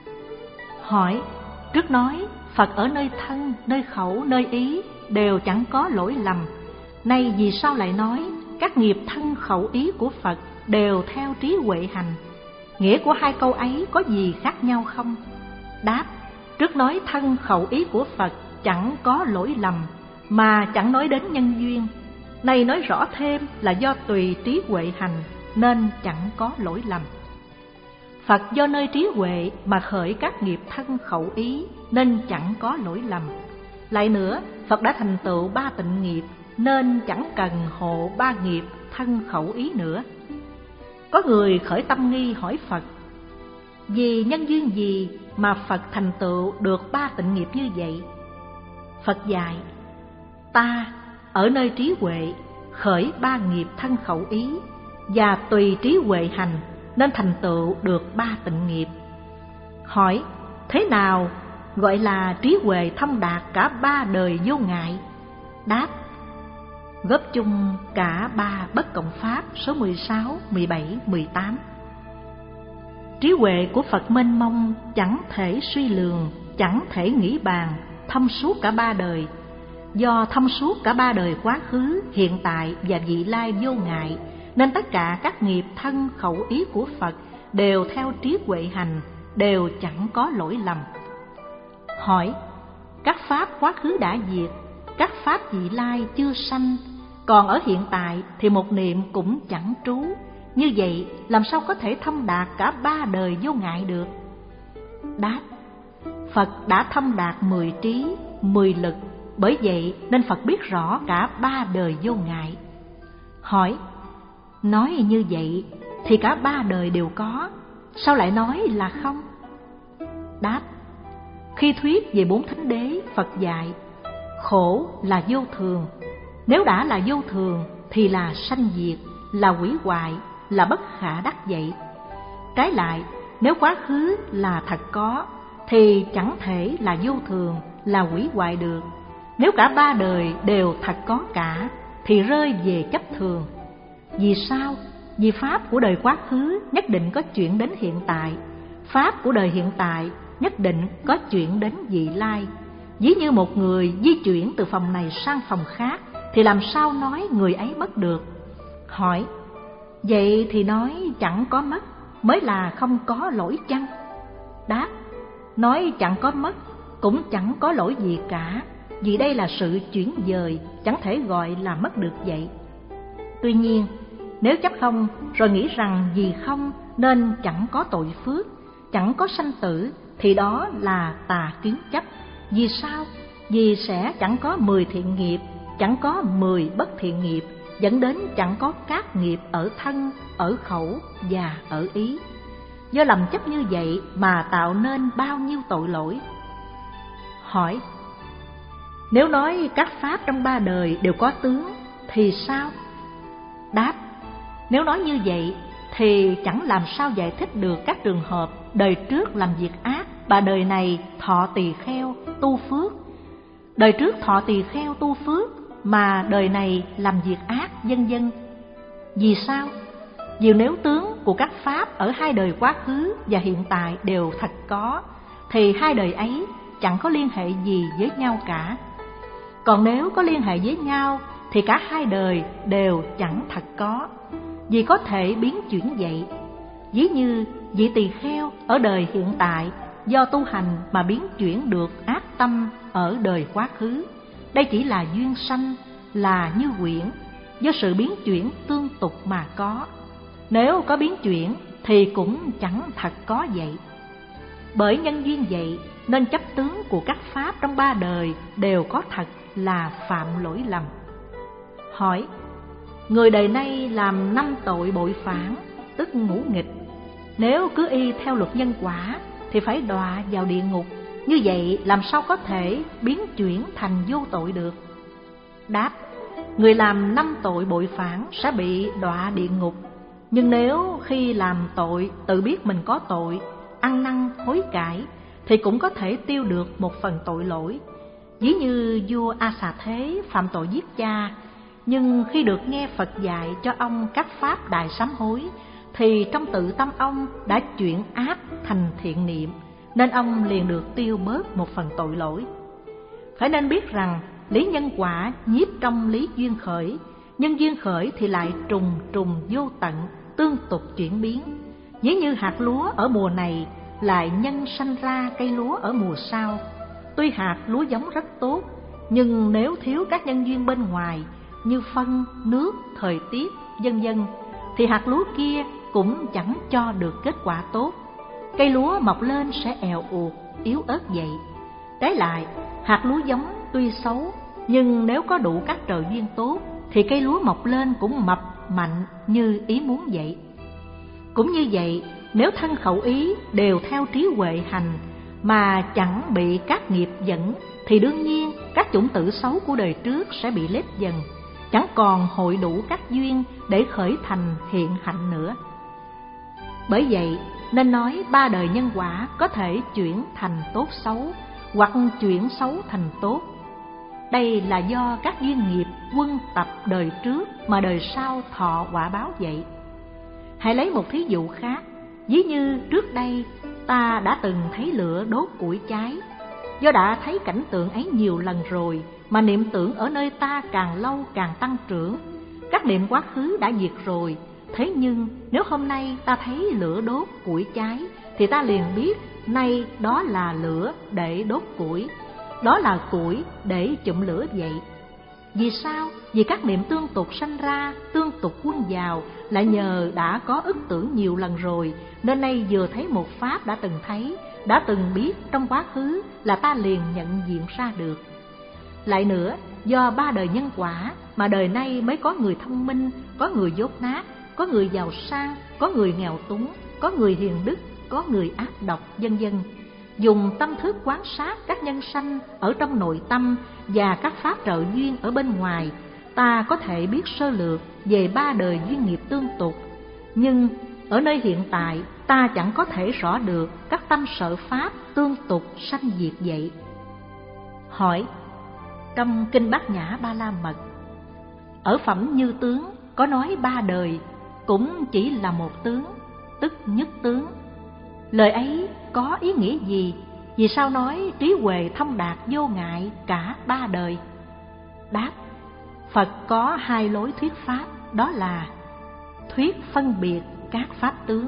Hỏi, trước nói Phật ở nơi thân, nơi khẩu, nơi ý đều chẳng có lỗi lầm, nay vì sao lại nói các nghiệp thân khẩu ý của Phật đều theo trí huệ hành? Nghĩa của hai câu ấy có gì khác nhau không? Đáp, trước nói thân khẩu ý của Phật chẳng có lỗi lầm mà chẳng nói đến nhân duyên, nay nói rõ thêm là do tùy trí huệ hành nên chẳng có lỗi lầm. Phật do nơi trí huệ mà khởi các nghiệp thân khẩu ý nên chẳng có lỗi lầm. Lại nữa, Phật đã thành tựu ba tịnh nghiệp nên chẳng cần hộ ba nghiệp thân khẩu ý nữa. Có người khởi tâm nghi hỏi Phật, vì nhân duyên gì mà Phật thành tựu được ba tịnh nghiệp như vậy? Phật dạy, ta ở nơi trí huệ khởi ba nghiệp thân khẩu ý và tùy trí huệ hành nên thành tựu được ba tịnh nghiệp. Hỏi, thế nào gọi là trí huệ thông đạt cả ba đời vô ngại? Đáp, góp chung cả ba bất cộng pháp số mười sáu, mười bảy, mười tám. Trí huệ của Phật mênh mông, chẳng thể suy lường, chẳng thể nghĩ bàn, thông suốt cả ba đời. Do thông suốt cả ba đời quá khứ, hiện tại và vị lai vô ngại, nên tất cả các nghiệp thân khẩu ý của Phật đều theo trí huệ hành, đều chẳng có lỗi lầm. Hỏi, các pháp quá khứ đã diệt, các pháp vị lai chưa sanh, còn ở hiện tại thì một niệm cũng chẳng trú, như vậy làm sao có thể thông đạt cả ba đời vô ngại được? Đáp, Phật đã thông đạt mười trí, mười lực, bởi vậy nên Phật biết rõ cả ba đời vô ngại. Hỏi, nói như vậy thì cả ba đời đều có, sao lại nói là không? Đáp, khi thuyết về bốn thánh đế, Phật dạy khổ là vô thường. Nếu đã là vô thường thì là sanh diệt, là hủy hoại, là bất khả đắc vậy. Trái lại, nếu quá khứ là thật có thì chẳng thể là vô thường, là hủy hoại được. Nếu cả ba đời đều thật có cả thì rơi về chấp thường. Vì sao? Vì pháp của đời quá khứ nhất định có chuyện đến hiện tại, pháp của đời hiện tại nhất định có chuyện đến vị lai. Ví như một người di chuyển từ phòng này sang phòng khác thì làm sao nói người ấy mất được? Hỏi, vậy thì nói chẳng có mất mới là không có lỗi chăng? Đáp, nói chẳng có mất cũng chẳng có lỗi gì cả, vì đây là sự chuyển dời, chẳng thể gọi là mất được vậy. Tuy nhiên, nếu chấp không rồi nghĩ rằng vì không nên chẳng có tội phước, chẳng có sanh tử thì đó là tà kiến chấp. Vì sao? Vì sẽ chẳng có mười thiện nghiệp, chẳng có mười bất thiện nghiệp, dẫn đến chẳng có các nghiệp ở thân, ở khẩu và ở ý. Do lầm chấp như vậy mà tạo nên bao nhiêu tội lỗi. Hỏi: nếu nói các pháp trong ba đời đều có tướng thì sao? Đáp: nếu nói như vậy thì chẳng làm sao giải thích được các trường hợp đời trước làm việc ác và đời này thọ tỳ kheo tu phước. Đời trước thọ tỳ kheo tu phước mà đời này làm việc ác, vân vân. Vì sao? Vì nếu tướng của các pháp ở hai đời quá khứ và hiện tại đều thật có, thì hai đời ấy chẳng có liên hệ gì với nhau cả. Còn nếu có liên hệ với nhau thì cả hai đời đều chẳng thật có, vì có thể biến chuyển vậy. Ví như vị tỳ kheo ở đời hiện tại do tu hành mà biến chuyển được ác tâm ở đời quá khứ. Đây chỉ là duyên sanh, là như quyển, do sự biến chuyển tương tục mà có. Nếu có biến chuyển thì cũng chẳng thật có vậy. Bởi nhân duyên vậy nên chấp tướng của các pháp trong ba đời đều có thật là phạm lỗi lầm. Hỏi: người đời nay làm năm tội bội phản, tức ngũ nghịch, nếu cứ y theo luật nhân quả thì phải đọa vào địa ngục. Như vậy làm sao có thể biến chuyển thành vô tội được? Đáp: người làm năm tội bội phản sẽ bị đọa địa ngục. Nhưng nếu khi làm tội tự biết mình có tội, ăn năn hối cải, thì cũng có thể tiêu được một phần tội lỗi. Ví như vua A Xà Thế phạm tội giết cha, nhưng khi được nghe Phật dạy cho ông các pháp đại sám hối, thì trong tự tâm ông đã chuyển ác thành thiện niệm, nên ông liền được tiêu bớt một phần tội lỗi. Phải nên biết rằng lý nhân quả nhiếp trong lý duyên khởi, nhân duyên khởi thì lại trùng trùng vô tận, tương tục chuyển biến. Ví như hạt lúa ở mùa này lại nhân sanh ra cây lúa ở mùa sau. Tuy hạt lúa giống rất tốt, nhưng nếu thiếu các nhân duyên bên ngoài như phân, nước, thời tiết, vân vân, thì hạt lúa kia cũng chẳng cho được kết quả tốt. Cây lúa mọc lên sẽ èo uột, yếu ớt vậy. Trái lại, hạt lúa giống tuy xấu, nhưng nếu có đủ các trợ duyên tốt thì cây lúa mọc lên cũng mập mạnh như ý muốn vậy. Cũng như vậy, nếu thân khẩu ý đều theo trí huệ hành mà chẳng bị các nghiệp dẫn, thì đương nhiên các chủng tử xấu của đời trước sẽ bị lép dần, chẳng còn hội đủ các duyên để khởi thành hiện hạnh nữa. Bởi vậy nên nói ba đời nhân quả có thể chuyển thành tốt xấu, hoặc chuyển xấu thành tốt. Đây là do các duyên nghiệp quân tập đời trước mà đời sau thọ quả báo vậy. Hãy lấy một thí dụ khác. Ví như trước đây ta đã từng thấy lửa đốt củi cháy. Do đã thấy cảnh tượng ấy nhiều lần rồi mà niệm tưởng ở nơi ta càng lâu càng tăng trưởng. Các niệm quá khứ đã diệt rồi, thế nhưng nếu hôm nay ta thấy lửa đốt củi cháy thì ta liền biết nay đó là lửa để đốt củi, đó là củi để chụm lửa vậy. Vì sao? Vì các niệm tương tục sanh ra, tương tục quân vào, lại nhờ đã có ức tưởng nhiều lần rồi, nên nay vừa thấy một pháp đã từng thấy, đã từng biết trong quá khứ là ta liền nhận diện ra được. Lại nữa, do ba đời nhân quả mà đời nay mới có người thông minh, có người dốt nát, có người giàu sang, có người nghèo túng, có người hiền đức, có người ác độc, vân vân. Dùng tâm thức quan sát các nhân sanh ở trong nội tâm và các pháp trợ duyên ở bên ngoài, ta có thể biết sơ lược về ba đời duyên nghiệp tương tục. Nhưng ở nơi hiện tại, ta chẳng có thể rõ được các tâm sở pháp tương tục sanh diệt vậy. Hỏi: trong Kinh Bát Nhã Ba La Mật, ở phẩm Như Tướng có nói ba đời cũng chỉ là một tướng, tức nhất tướng. Lời ấy có ý nghĩa gì? Vì sao nói trí huệ thông đạt vô ngại cả ba đời? Đáp: Phật có hai lối thuyết pháp, đó là thuyết phân biệt các pháp tướng.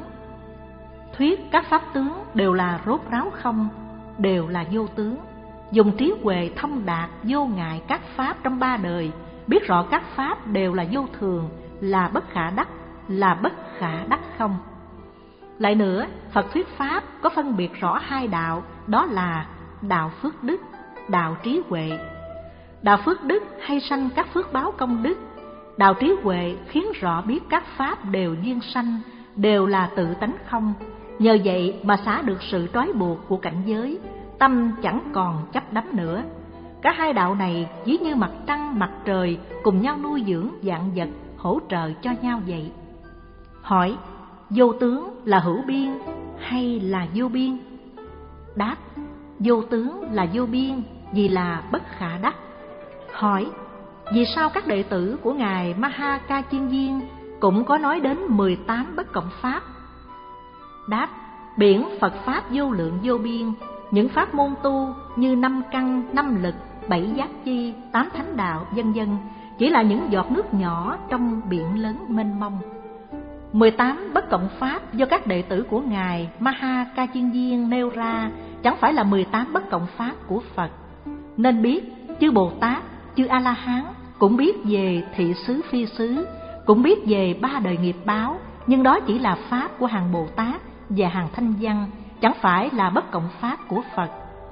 Thuyết các pháp tướng đều là rốt ráo không, đều là vô tướng. Dùng trí huệ thông đạt vô ngại các pháp trong ba đời, biết rõ các pháp đều là vô thường, là bất khả đắc, là bất khả đắc không. Lại nữa, Phật thuyết Pháp có phân biệt rõ hai đạo, đó là đạo phước đức, đạo trí huệ. Đạo phước đức hay sanh các phước báo công đức, đạo trí huệ khiến rõ biết các Pháp đều duyên sanh, đều là tự tánh không. Nhờ vậy mà xả được sự trói buộc của cảnh giới, tâm chẳng còn chấp đắm nữa. Cả hai đạo này ví như mặt trăng mặt trời cùng nhau nuôi dưỡng vạn vật, hỗ trợ cho nhau vậy. Hỏi: vô tướng là hữu biên hay là vô biên? Đáp: vô tướng là vô biên, vì là bất khả đắc. Hỏi: vì sao các đệ tử của Ngài Ma-ha Ca Chiên Viên cũng có nói đến mười tám bất cộng Pháp? Đáp: biển Phật Pháp vô lượng vô biên, những pháp môn tu như năm căn, năm lực, bảy giác chi, tám thánh đạo, vân vân chỉ là những giọt nước nhỏ trong biển lớn mênh mông. Mười tám bất cộng Pháp do các đệ tử của Ngài Ma-ha Ca Chiên Viên nêu ra chẳng phải là mười tám bất cộng Pháp của Phật. Nên biết chư Bồ Tát, chư A-la-hán cũng biết về thị xứ phi xứ, cũng biết về ba đời nghiệp báo, nhưng đó chỉ là Pháp của hàng Bồ Tát và hàng Thanh Văn, chẳng phải là bất cộng Pháp của Phật.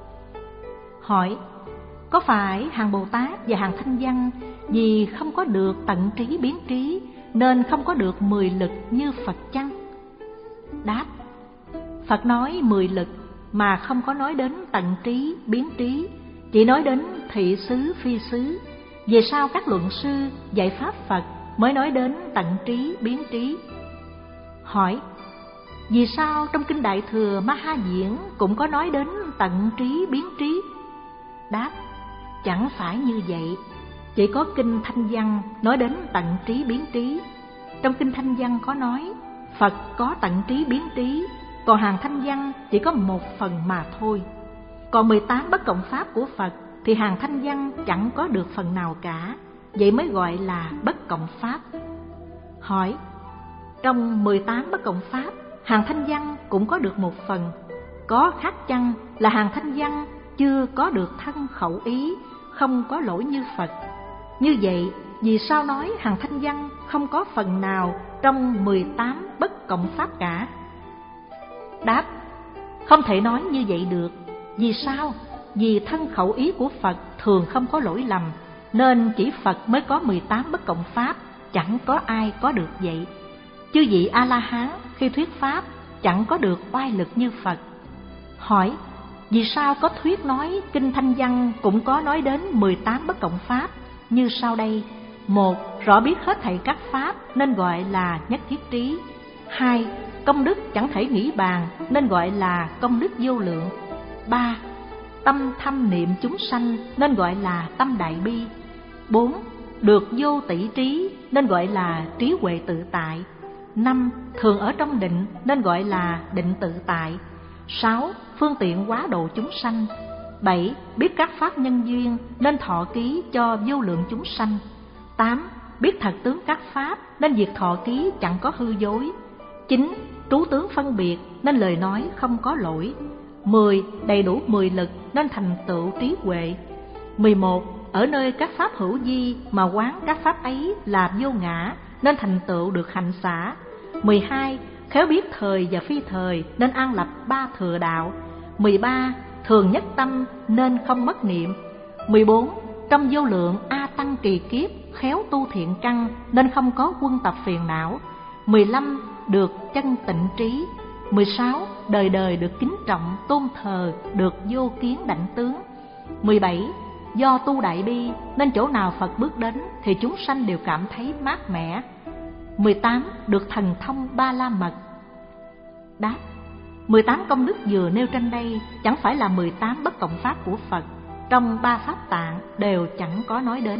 Hỏi: có phải hàng Bồ Tát và hàng Thanh Văn vì không có được tận trí biến trí nên không có được mười lực như Phật chăng? Đáp: Phật nói mười lực mà không có nói đến tận trí biến trí, chỉ nói đến thị xứ phi xứ. Về sau các luận sư dạy Pháp Phật mới nói đến tận trí biến trí. Hỏi: vì sao trong kinh Đại Thừa Ma Ha Diễn cũng có nói đến tận trí biến trí? Đáp: chẳng phải như vậy. Chỉ có kinh Thanh Văn nói đến tận trí biến trí. Trong kinh Thanh Văn có nói Phật có tận trí biến trí, còn hàng Thanh Văn chỉ có một phần mà thôi. Còn mười tám bất cộng Pháp của Phật thì hàng Thanh Văn chẳng có được phần nào cả, vậy mới gọi là bất cộng Pháp. Hỏi: trong mười tám bất cộng Pháp, hàng Thanh Văn cũng có được một phần, có khác chăng là hàng Thanh Văn chưa có được thân khẩu ý, không có lỗi như Phật? Như vậy, vì sao nói hàng Thanh Văn không có phần nào trong mười tám bất cộng Pháp cả? Đáp: không thể nói như vậy được. Vì sao? Vì thân khẩu ý của Phật thường không có lỗi lầm, nên chỉ Phật mới có mười tám bất cộng Pháp, chẳng có ai có được vậy. Chư vị A-la-hán khi thuyết Pháp chẳng có được oai lực như Phật. Hỏi: vì sao có thuyết nói kinh Thanh Văn cũng có nói đến mười tám bất cộng Pháp như sau đây? Một, rõ biết hết thảy các Pháp nên gọi là nhất thiết trí. Hai, công đức chẳng thể nghĩ bàn nên gọi là công đức vô lượng. Ba, tâm thâm niệm chúng sanh nên gọi là tâm đại bi. Bốn, được vô tỷ trí nên gọi là trí huệ tự tại. Năm, thường ở trong định nên gọi là định tự tại. Sáu, phương tiện hóa độ chúng sanh. Bảy, biết các pháp nhân duyên nên thọ ký cho vô lượng chúng sanh. Tám, biết thật tướng các pháp nên việc thọ ký chẳng có hư dối. Chín, trú tướng phân biệt nên lời nói không có lỗi. Mười, đầy đủ mười lực nên thành tựu trí huệ. Mười một, ở nơi các pháp hữu vi mà quán các pháp ấy là vô ngã nên thành tựu được hạnh xả. Mười hai, khéo biết thời và phi thời nên an lập ba thừa đạo. Mười ba, thường nhất tâm nên không mất niệm. Mười bốn, trong vô lượng A tăng kỳ kiếp khéo tu thiện căn nên không có quân tập phiền não. Mười lăm, được chân tịnh trí. Mười sáu, đời đời được kính trọng tôn thờ, được vô kiến đảnh tướng. Mười bảy, do tu đại bi nên chỗ nào Phật bước đến thì chúng sanh đều cảm thấy mát mẻ. Mười tám, được thần thông ba la mật. Đáp: mười tám công đức vừa nêu trên đây chẳng phải là mười tám bất cộng Pháp của Phật, trong ba Pháp tạng đều chẳng có nói đến.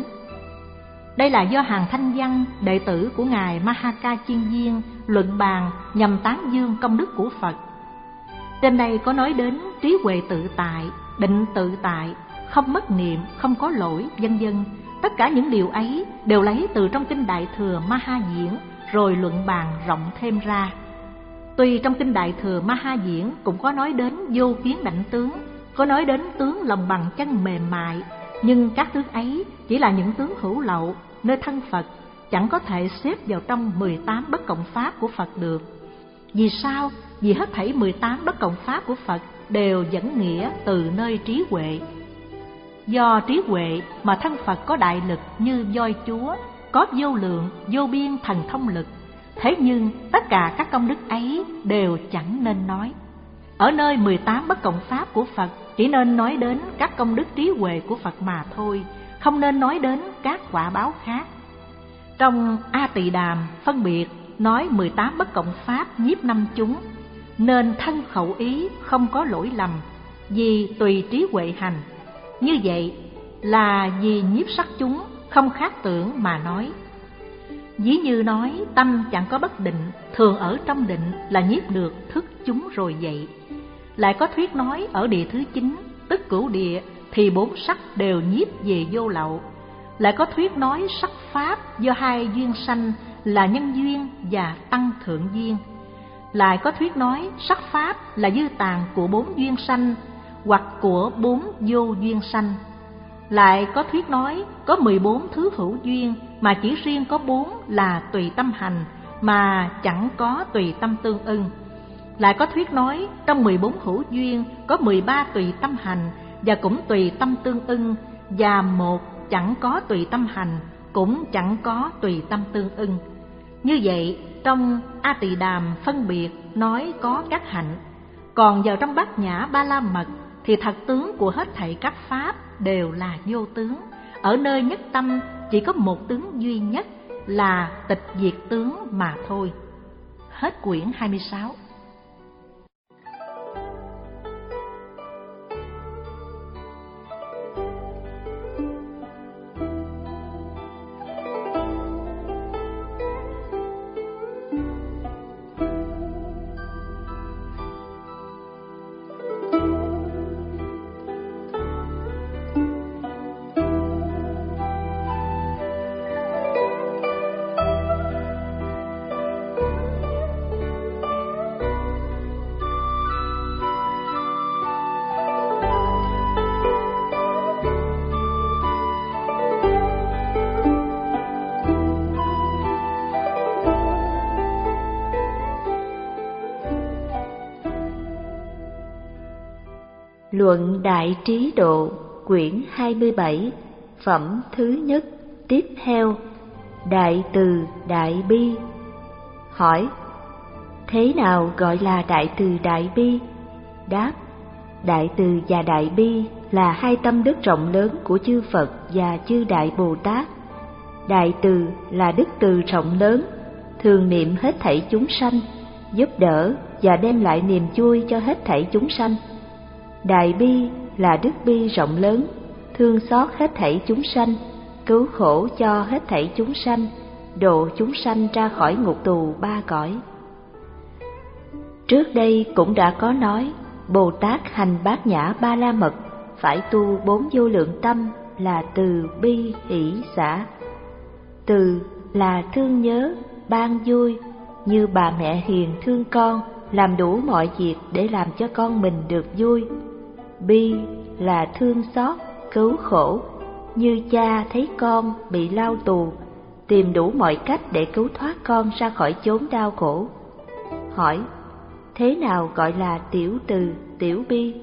Đây là do hàng Thanh Văn, đệ tử của Ngài Ma-ha Ca Chiên Viên luận bàn nhằm tán dương công đức của Phật. Trên đây có nói đến trí huệ tự tại, định tự tại, không mất niệm, không có lỗi, vân vân. Tất cả những điều ấy đều lấy từ trong kinh Đại Thừa Ma Ha Diễn rồi luận bàn rộng thêm ra. Tuy trong kinh Đại Thừa Ma Ha Diễn cũng có nói đến vô kiến đảnh tướng, có nói đến tướng lòng bằng chân mềm mại, nhưng các tướng ấy chỉ là những tướng hữu lậu nơi thân Phật, chẳng có thể xếp vào trong mười tám bất cộng Pháp của Phật được. Vì sao? Vì hết thảy mười tám bất cộng pháp của Phật đều dẫn nghĩa từ nơi trí huệ. Do trí huệ mà thân Phật có đại lực như voi chúa, có vô lượng, vô biên thần thông lực. Thế nhưng tất cả các công đức ấy đều chẳng nên nói. Ở nơi mười tám bất cộng pháp của Phật chỉ nên nói đến các công đức trí huệ của Phật mà thôi, không nên nói đến các quả báo khác. Trong A Tỳ Đàm phân biệt nói mười tám bất cộng pháp nhiếp năm chúng, nên thân khẩu ý không có lỗi lầm, vì tùy trí huệ hành. Như vậy là vì nhiếp sắc chúng không khác tưởng mà nói. Ví như nói tâm chẳng có bất định, thường ở trong định là nhiếp được thức chúng rồi vậy. Lại có thuyết nói ở địa thứ chín, tức cửu địa, thì bốn sắc đều nhiếp về vô lậu. Lại có thuyết nói sắc pháp do hai duyên sanh là nhân duyên và tăng thượng duyên. Lại có thuyết nói sắc pháp là dư tàn của bốn duyên sanh hoặc của bốn vô duyên sanh. Lại có thuyết nói có mười bốn thứ hữu duyên mà chỉ riêng có bốn là tùy tâm hành mà chẳng có tùy tâm tương ưng. Lại có thuyết nói trong mười bốn hữu duyên có mười ba tùy tâm hành và cũng tùy tâm tương ưng, và một chẳng có tùy tâm hành cũng chẳng có tùy tâm tương ưng. Như vậy trong A Tỳ Đàm phân biệt nói có các hạnh. Còn vào trong Bát Nhã Ba La Mật thì thật tướng của hết thảy các pháp đều là vô tướng. Ở nơi nhất tâm chỉ có một tướng duy nhất là tịch diệt tướng mà thôi. Hết quyển hai mươi sáu. Luận Đại Trí Độ, quyển hai mươi bảy, phẩm thứ nhất, tiếp theo, Đại Từ Đại Bi. Hỏi: thế nào gọi là Đại Từ Đại Bi? Đáp: Đại Từ và Đại Bi là hai tâm đức rộng lớn của chư Phật và chư Đại Bồ Tát. Đại Từ là đức từ rộng lớn, thường niệm hết thảy chúng sanh, giúp đỡ và đem lại niềm vui cho hết thảy chúng sanh. Đại Bi là đức bi rộng lớn, thương xót hết thảy chúng sanh, cứu khổ cho hết thảy chúng sanh, độ chúng sanh ra khỏi ngục tù ba cõi. Trước đây cũng đã có nói, Bồ Tát hành Bát Nhã Ba La Mật phải tu bốn vô lượng tâm là từ bi hỷ xả. Từ là thương nhớ, ban vui, như bà mẹ hiền thương con, làm đủ mọi việc để làm cho con mình được vui. Bi là thương xót, cứu khổ, như cha thấy con bị lao tù, tìm đủ mọi cách để cứu thoát con ra khỏi chốn đau khổ. Hỏi: thế nào gọi là tiểu từ, tiểu bi?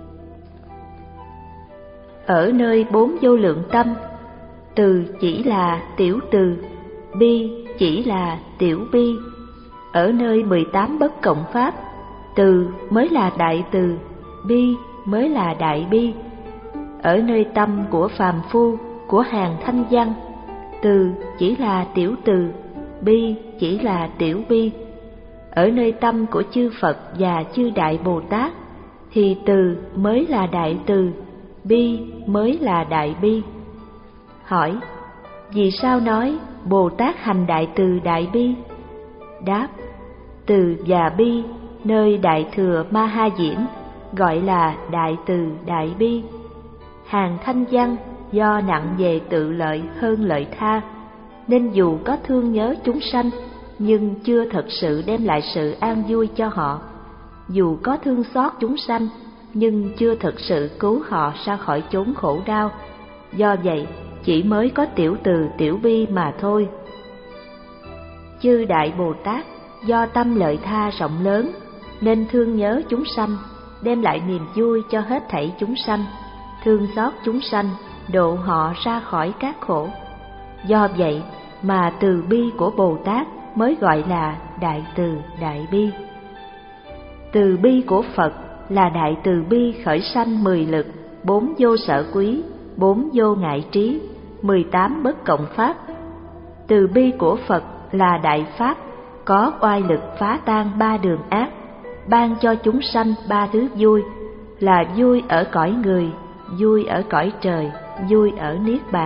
Ở nơi bốn vô lượng tâm, từ chỉ là tiểu từ, bi chỉ là tiểu bi. Ở nơi mười tám bất cộng pháp, từ mới là đại từ, bi mới là đại bi. Ở nơi tâm của phàm phu, của hàng thanh văn, từ chỉ là tiểu từ, bi chỉ là tiểu bi. Ở nơi tâm của chư Phật và chư Đại Bồ Tát thì từ mới là đại từ, bi mới là đại bi. Hỏi: vì sao nói Bồ Tát hành đại từ đại bi? Đáp: từ và bi nơi Đại Thừa Ma Ha Diễn gọi là đại từ đại bi. Hàng thanh văn do nặng về tự lợi hơn lợi tha, nên dù có thương nhớ chúng sanh nhưng chưa thật sự đem lại sự an vui cho họ. Dù có thương xót chúng sanh nhưng chưa thật sự cứu họ ra khỏi chốn khổ đau. Do vậy chỉ mới có tiểu từ tiểu bi mà thôi. Chư Đại Bồ Tát do tâm lợi tha rộng lớn nên thương nhớ chúng sanh, đem lại niềm vui cho hết thảy chúng sanh, thương xót chúng sanh, độ họ ra khỏi các khổ. Do vậy mà từ bi của Bồ Tát mới gọi là đại từ đại bi. Từ bi của Phật là đại từ bi khởi sanh mười lực, bốn vô sở quý, bốn vô ngại trí, mười tám bất cộng pháp. Từ bi của Phật là đại pháp, có oai lực phá tan ba đường ác, ban cho chúng sanh ba thứ vui, là vui ở cõi người, vui ở cõi trời, vui ở niết bàn.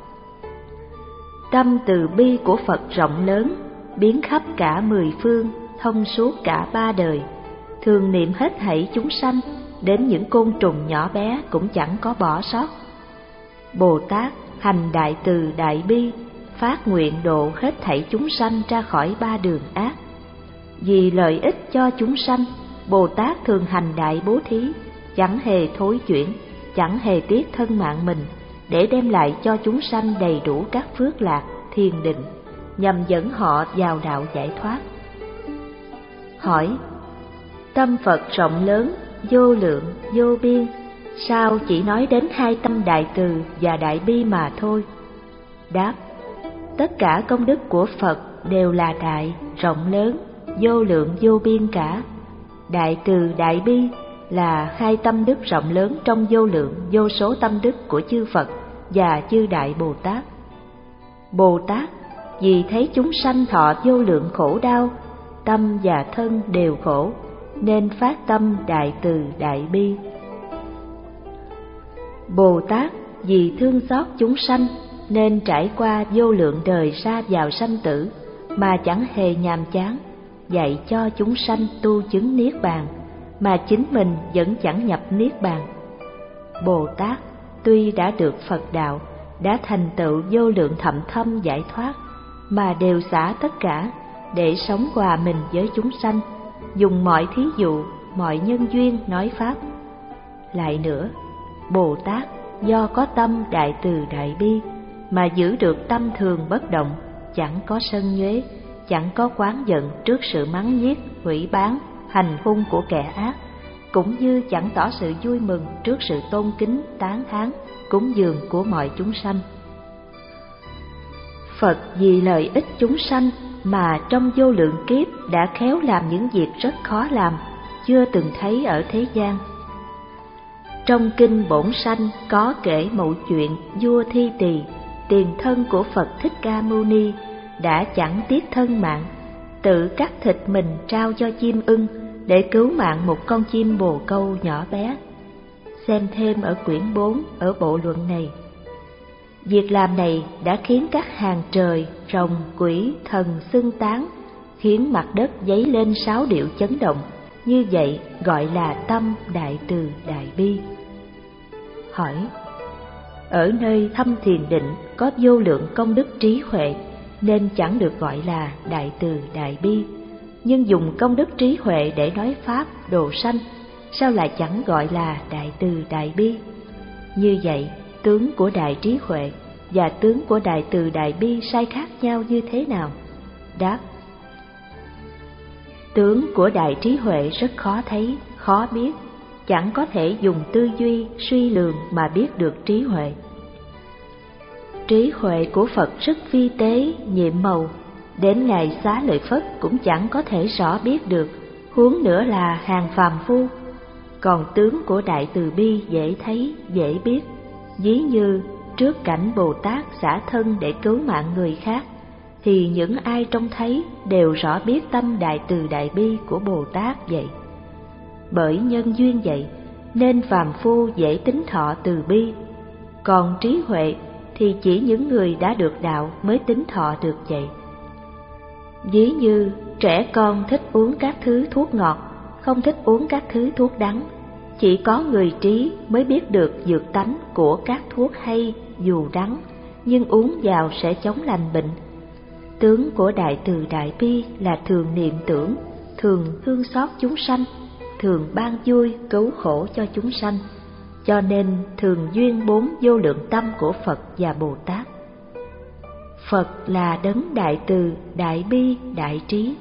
Tâm từ bi của Phật rộng lớn, biến khắp cả mười phương, thông suốt cả ba đời, thường niệm hết thảy chúng sanh, đến những côn trùng nhỏ bé cũng chẳng có bỏ sót. Bồ Tát hành đại từ đại bi, phát nguyện độ hết thảy chúng sanh ra khỏi ba đường ác. Vì lợi ích cho chúng sanh, Bồ Tát thường hành đại bố thí, chẳng hề thối chuyển, chẳng hề tiếc thân mạng mình, để đem lại cho chúng sanh đầy đủ các phước lạc, thiền định, nhằm dẫn họ vào đạo giải thoát. Hỏi: tâm Phật rộng lớn, vô lượng, vô biên, sao chỉ nói đến hai tâm đại từ và đại bi mà thôi? Đáp: tất cả công đức của Phật đều là đại, rộng lớn, vô lượng vô biên cả. Đại từ đại bi là hai tâm đức rộng lớn trong vô lượng vô số tâm đức của chư Phật và chư Đại Bồ Tát. Bồ Tát vì thấy chúng sanh thọ vô lượng khổ đau, tâm và thân đều khổ, nên phát tâm đại từ đại bi. Bồ Tát vì thương xót chúng sanh nên trải qua vô lượng đời ra vào sanh tử mà chẳng hề nhàm chán, dạy cho chúng sanh tu chứng niết bàn, mà chính mình vẫn chẳng nhập niết bàn. Bồ Tát tuy đã được Phật đạo, đã thành tựu vô lượng thậm thâm giải thoát, mà đều xả tất cả để sống hòa mình với chúng sanh, dùng mọi thí dụ, mọi nhân duyên nói pháp. Lại nữa, Bồ Tát do có tâm đại từ đại bi mà giữ được tâm thường bất động, chẳng có sân nhuế, chẳng có oán giận trước sự mắng nhiếc, hủy báng, hành hung của kẻ ác, cũng như chẳng tỏ sự vui mừng trước sự tôn kính, tán thán, cúng dường của mọi chúng sanh. Phật vì lợi ích chúng sanh mà trong vô lượng kiếp đã khéo làm những việc rất khó làm, chưa từng thấy ở thế gian. Trong kinh Bổn Sanh có kể một chuyện vua Thi Tỳ, tiền thân của Phật Thích Ca Mâu Ni, đã chẳng tiếc thân mạng, tự cắt thịt mình trao cho chim ưng để cứu mạng một con chim bồ câu nhỏ bé. Xem thêm ở quyển bốn ở bộ luận này. Việc làm này đã khiến các hàng trời, rồng, quỷ, thần xưng tán, khiến mặt đất dấy lên sáo điệu chấn động. Như vậy gọi là tâm đại từ đại bi. Hỏi: ở nơi thâm thiền định có vô lượng công đức trí huệ, nên chẳng được gọi là đại từ đại bi. Nhưng dùng công đức trí huệ để nói pháp độ sanh, sao lại chẳng gọi là đại từ đại bi? Như vậy, tướng của đại trí huệ và tướng của đại từ đại bi sai khác nhau như thế nào? Đáp: tướng của đại trí huệ rất khó thấy, khó biết, chẳng có thể dùng tư duy, suy lường mà biết được trí huệ. Trí huệ của Phật rất vi tế, nhiệm màu, đến ngày Xá Lợi Phất cũng chẳng có thể rõ biết được, huống nữa là hàng phàm phu. Còn tướng của đại từ bi dễ thấy, dễ biết, ví như trước cảnh Bồ Tát xả thân để cứu mạng người khác, thì những ai trông thấy đều rõ biết tâm đại từ đại bi của Bồ Tát vậy. Bởi nhân duyên vậy nên phàm phu dễ tính thọ từ bi, còn trí huệ thì chỉ những người đã được đạo mới tính thọ được vậy. Ví như trẻ con thích uống các thứ thuốc ngọt, không thích uống các thứ thuốc đắng. Chỉ có người trí mới biết được dược tánh của các thuốc hay dù đắng, nhưng uống vào sẽ chống lành bệnh. Tướng của đại từ đại bi là thường niệm tưởng, thường thương xót chúng sanh, thường ban vui cứu khổ cho chúng sanh, cho nên thường duyên bốn vô lượng tâm của Phật và Bồ Tát. Phật là đấng đại từ, đại bi, đại trí,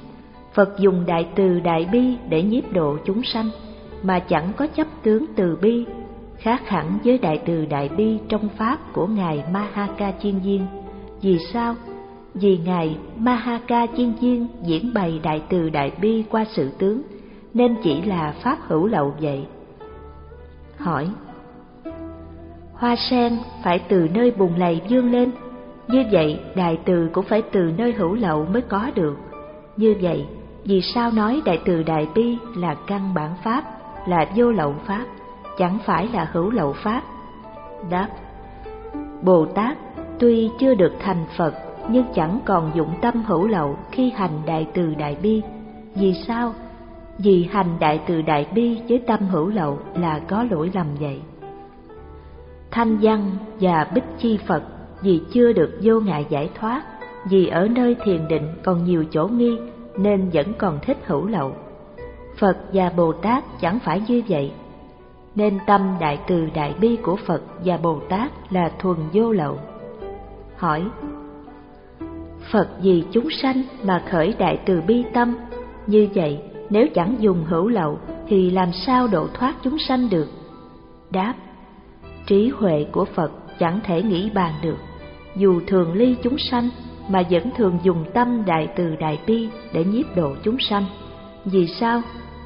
Phật dùng đại từ đại bi để nhiếp độ chúng sanh, mà chẳng có chấp tướng từ bi, khác hẳn với đại từ đại bi trong pháp của Ngài Mahaka Chiên Viên. Vì sao? Vì Ngài Mahaka Chiên Viên diễn bày đại từ đại bi qua sự tướng, nên chỉ là pháp hữu lậu vậy. Hỏi: hoa sen phải từ nơi bùn lầy vươn lên, như vậy đại từ cũng phải từ nơi hữu lậu mới có được. Như vậy, vì sao nói đại từ đại bi là căn bản pháp, là vô lậu pháp, chẳng phải là hữu lậu pháp? Đáp: Bồ Tát tuy chưa được thành Phật, nhưng chẳng còn dụng tâm hữu lậu khi hành đại từ đại bi. Vì sao? Vì hành đại từ đại bi với tâm hữu lậu là có lỗi lầm vậy. Thanh Văn và Bích Chi Phật vì chưa được vô ngại giải thoát, vì ở nơi thiền định còn nhiều chỗ nghi, nên vẫn còn thích hữu lậu. Phật và Bồ Tát chẳng phải như vậy, nên tâm đại từ đại bi của Phật và Bồ Tát là thuần vô lậu. Hỏi: Phật vì chúng sanh mà khởi đại từ bi tâm, như vậy nếu chẳng dùng hữu lậu thì làm sao độ thoát chúng sanh được? Đáp: trí huệ của Phật chẳng thể nghĩ bàn được, dù thường ly chúng sanh mà vẫn thường dùng tâm đại từ đại bi để nhiếp độ chúng sanh. Vì sao?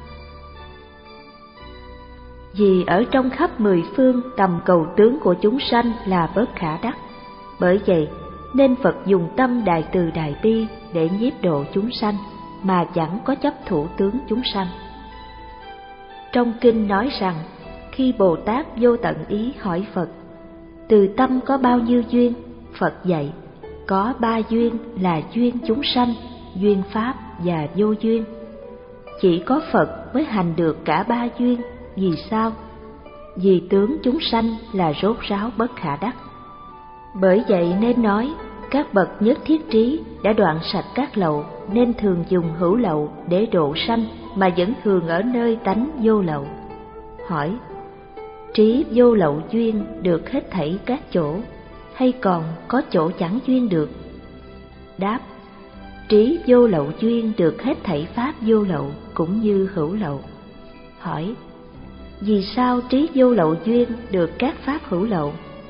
Vì ở trong khắp mười phương tầm cầu tướng của chúng sanh là bất khả đắc. Bởi vậy nên Phật dùng tâm đại từ đại bi để nhiếp độ chúng sanh, mà chẳng có chấp thủ tướng chúng sanh. Trong kinh nói rằng, khi Bồ Tát vô tận ý hỏi Phật: từ tâm có bao nhiêu duyên? Phật dạy: có ba duyên là duyên chúng sanh, duyên pháp và vô duyên. Chỉ có Phật mới hành được cả ba duyên. Vì sao? Vì tướng chúng sanh là rốt ráo bất khả đắc. Bởi vậy nên nói, các bậc nhất thiết trí đã đoạn sạch các lậu, nên thường dùng hữu lậu để độ sanh, mà vẫn thường ở nơi tánh vô lậu. Hỏi: trí vô lậu duyên được hết thảy các chỗ, hay còn có chỗ chẳng duyên được? Đáp: trí vô lậu duyên được hết thảy pháp vô lậu cũng như hữu lậu. Hỏi: vì sao trí vô lậu duyên được các pháp hữu lậu?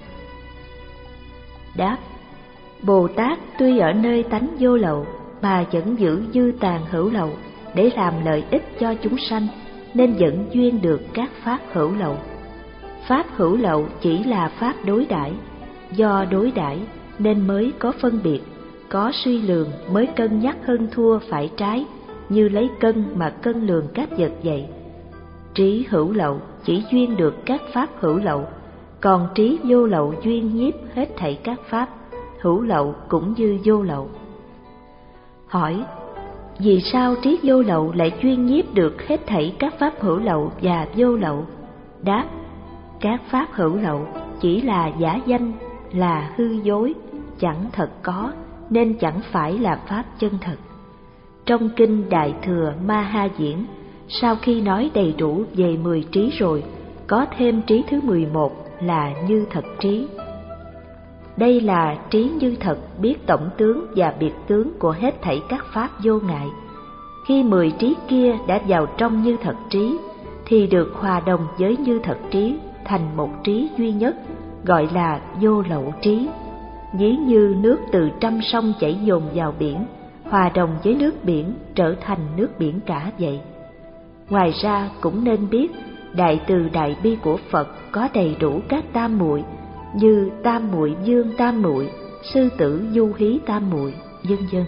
Đáp: Bồ Tát tuy ở nơi tánh vô lậu mà vẫn giữ dư tàn hữu lậu để làm lợi ích cho chúng sanh, nên vẫn duyên được các pháp hữu lậu. Pháp hữu lậu chỉ là pháp đối đãi, do đối đãi nên mới có phân biệt, có suy lường mới cân nhắc hơn thua phải trái, như lấy cân mà cân lường các vật vậy. Trí hữu lậu chỉ duyên được các pháp hữu lậu, còn trí vô lậu duyên nhiếp hết thảy các pháp, hữu lậu cũng như vô lậu. Hỏi: vì sao trí vô lậu lại duyên nhiếp được hết thảy các pháp hữu lậu và vô lậu? Đáp: các pháp hữu lậu chỉ là giả danh, là hư dối, chẳng thật có, nên chẳng phải là pháp chân thật. Trong kinh Đại Thừa Ma Ha Diễn, sau khi nói đầy đủ về mười trí rồi, có thêm trí thứ mười một là như thật trí. Đây là trí như thật biết tổng tướng và biệt tướng của hết thảy các pháp vô ngại. Khi mười trí kia đã vào trong như thật trí, thì được hòa đồng với như thật trí thành một trí duy nhất, gọi là vô lậu trí. Ví như nước từ trăm sông chảy dồn vào biển, hòa đồng với nước biển trở thành nước biển cả vậy. Ngoài ra cũng nên biết đại từ đại bi của Phật có đầy đủ các tam muội, như tam muội dương tam muội, sư tử du hí tam muội, vân vân.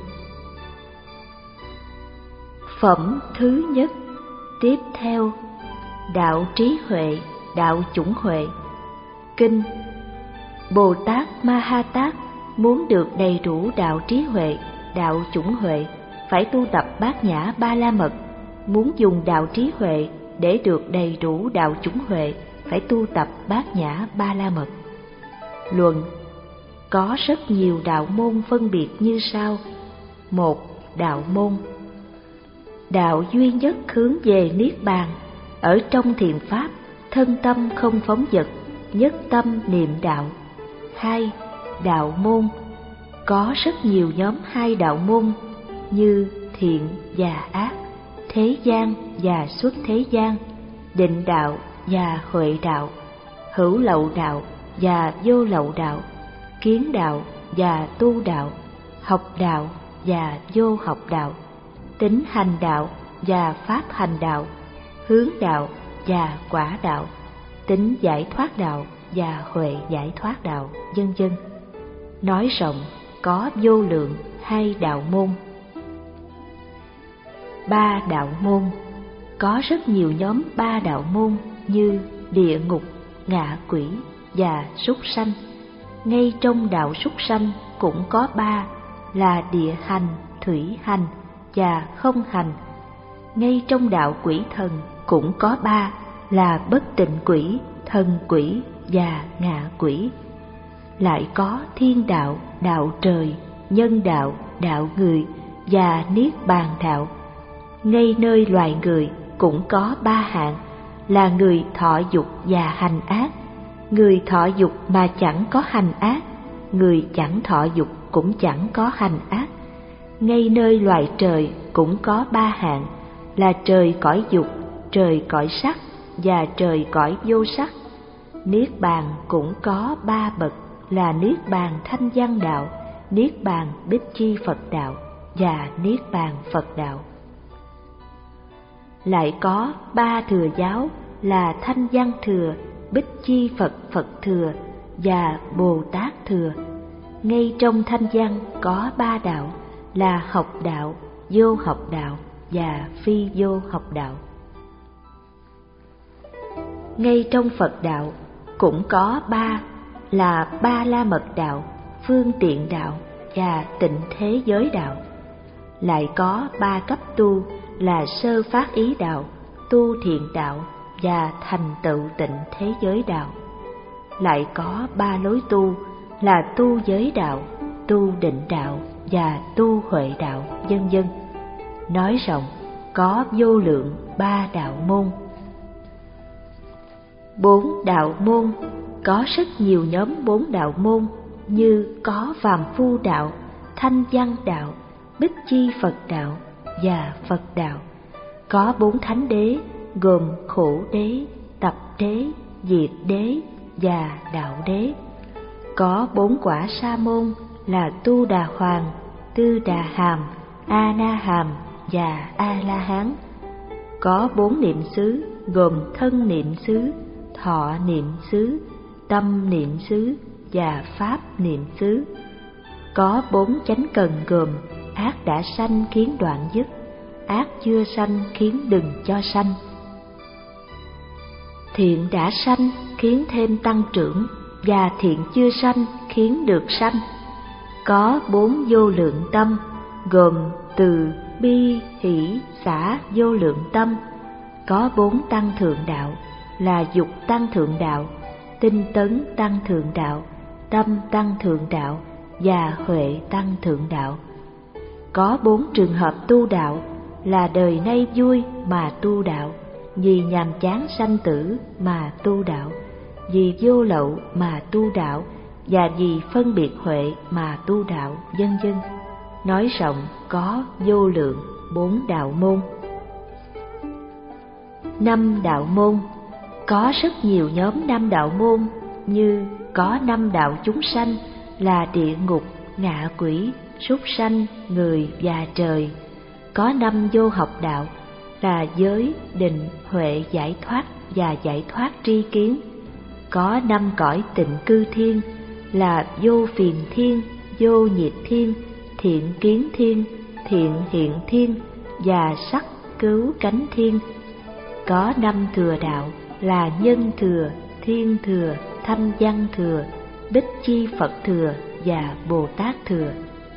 Phẩm thứ nhất. Tiếp theo, đạo trí huệ, đạo chủng huệ. Kinh: Bồ Tát Ma Ha Tát muốn được đầy đủ đạo trí huệ, đạo chủng huệ, phải tu tập bát nhã ba la mật. Muốn dùng đạo trí huệ để được đầy đủ đạo chủng huệ, phải tu tập bát nhã ba la mật. Luận: có rất nhiều đạo môn phân biệt như sau. Một. Đạo môn. Đạo duy nhất hướng về niết bàn. Ở trong thiền pháp, thân tâm không phóng dật, nhất tâm niệm đạo. Hai. Đạo môn. Có rất nhiều nhóm hai đạo môn, như thiện và ác, thế gian và xuất thế gian, định đạo và huệ đạo, hữu lậu đạo và vô lậu đạo, kiến đạo và tu đạo, học đạo và vô học đạo, tính hành đạo và pháp hành đạo, hướng đạo và quả đạo, tính giải thoát đạo và huệ giải thoát đạo, vân vân. Nói rộng, có vô lượng hai đạo môn. Ba đạo môn. Có rất nhiều nhóm ba đạo môn như địa ngục, ngạ quỷ và súc sanh. Ngay trong đạo súc sanh cũng có ba là địa hành, thủy hành và không hành. Ngay trong đạo quỷ thần cũng có ba là bất tịnh quỷ, thần quỷ và ngạ quỷ. Lại có thiên đạo, đạo trời, nhân đạo, đạo người và niết bàn đạo. Ngay nơi loài người cũng có ba hạng là người thọ dục và hành ác, người thọ dục mà chẳng có hành ác, người chẳng thọ dục cũng chẳng có hành ác. Ngay nơi loài trời cũng có ba hạng là trời cõi dục, trời cõi sắc và trời cõi vô sắc. Niết bàn cũng có ba bậc là niết bàn thanh văn đạo, niết bàn bích chi Phật đạo và niết bàn Phật đạo. Lại có ba thừa giáo là thanh văn thừa, bích chi Phật Phật thừa và Bồ Tát thừa. Ngay trong thanh văn có ba đạo là học đạo, vô học đạo và phi vô học đạo. Ngay trong Phật đạo cũng có ba là ba la mật đạo, phương tiện đạo và tịnh thế giới đạo. Lại có ba cấp tu là sơ phát ý đạo, tu thiện đạo và thành tựu tịnh thế giới đạo. Lại có ba lối tu là tu giới đạo, tu định đạo và tu huệ đạo, vân vân. Nói rộng, có vô lượng ba đạo môn. Bốn đạo môn. Có rất nhiều nhóm bốn đạo môn như có phàm phu đạo, thanh văn đạo, bích chi Phật đạo và Phật đạo. Có bốn thánh đế gồm khổ đế, tập đế, diệt đế và đạo đế. Có bốn quả sa môn là tu đà hoàng, tư đà hàm, a na hàm và a la hán. Có bốn niệm xứ gồm thân niệm xứ, thọ niệm xứ, tâm niệm xứ và pháp niệm xứ. Có bốn chánh cần gồm ác đã sanh khiến đoạn dứt, ác chưa sanh khiến đừng cho sanh, thiện đã sanh khiến thêm tăng trưởng và thiện chưa sanh khiến được sanh. Có bốn vô lượng tâm gồm từ bi hỷ xả vô lượng tâm. Có bốn tăng thượng đạo là dục tăng thượng đạo, tinh tấn tăng thượng đạo, tâm tăng thượng đạo và huệ tăng thượng đạo. Có bốn trường hợp tu đạo là đời nay vui mà tu đạo, vì nhàm chán sanh tử mà tu đạo, vì vô lậu mà tu đạo và vì phân biệt huệ mà tu đạo, vân vân. Nói rộng, có vô lượng bốn đạo môn. Năm đạo môn. Có rất nhiều nhóm năm đạo môn như có năm đạo chúng sanh là địa ngục, ngạ quỷ, súc sanh, người và trời. Có năm vô học đạo là giới, định, huệ, giải thoát và giải thoát tri kiến. Có năm cõi tịnh cư thiên là vô phiền thiên, vô nhiệt thiên, thiện kiến thiên, thiện hiện thiên và sắc cứu cánh thiên. Có năm thừa đạo là nhân thừa, thiên thừa, thanh văn thừa, bích chi Phật thừa và Bồ Tát thừa.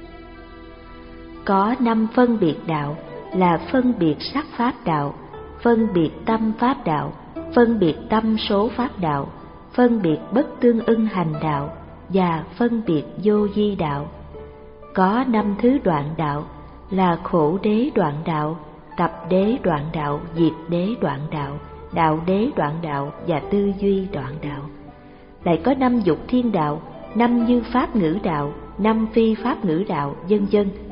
Có năm phân biệt đạo là phân biệt sắc pháp đạo, phân biệt tâm pháp đạo, phân biệt tâm số pháp đạo, phân biệt bất tương ưng hành đạo và phân biệt vô vi đạo. Có năm thứ đoạn đạo là khổ đế đoạn đạo, tập đế đoạn đạo, diệt đế đoạn đạo, đạo đế đoạn đạo và tư duy đoạn đạo. Lại có năm dục thiên đạo, năm như pháp ngữ đạo, năm phi pháp ngữ đạo, vân vân.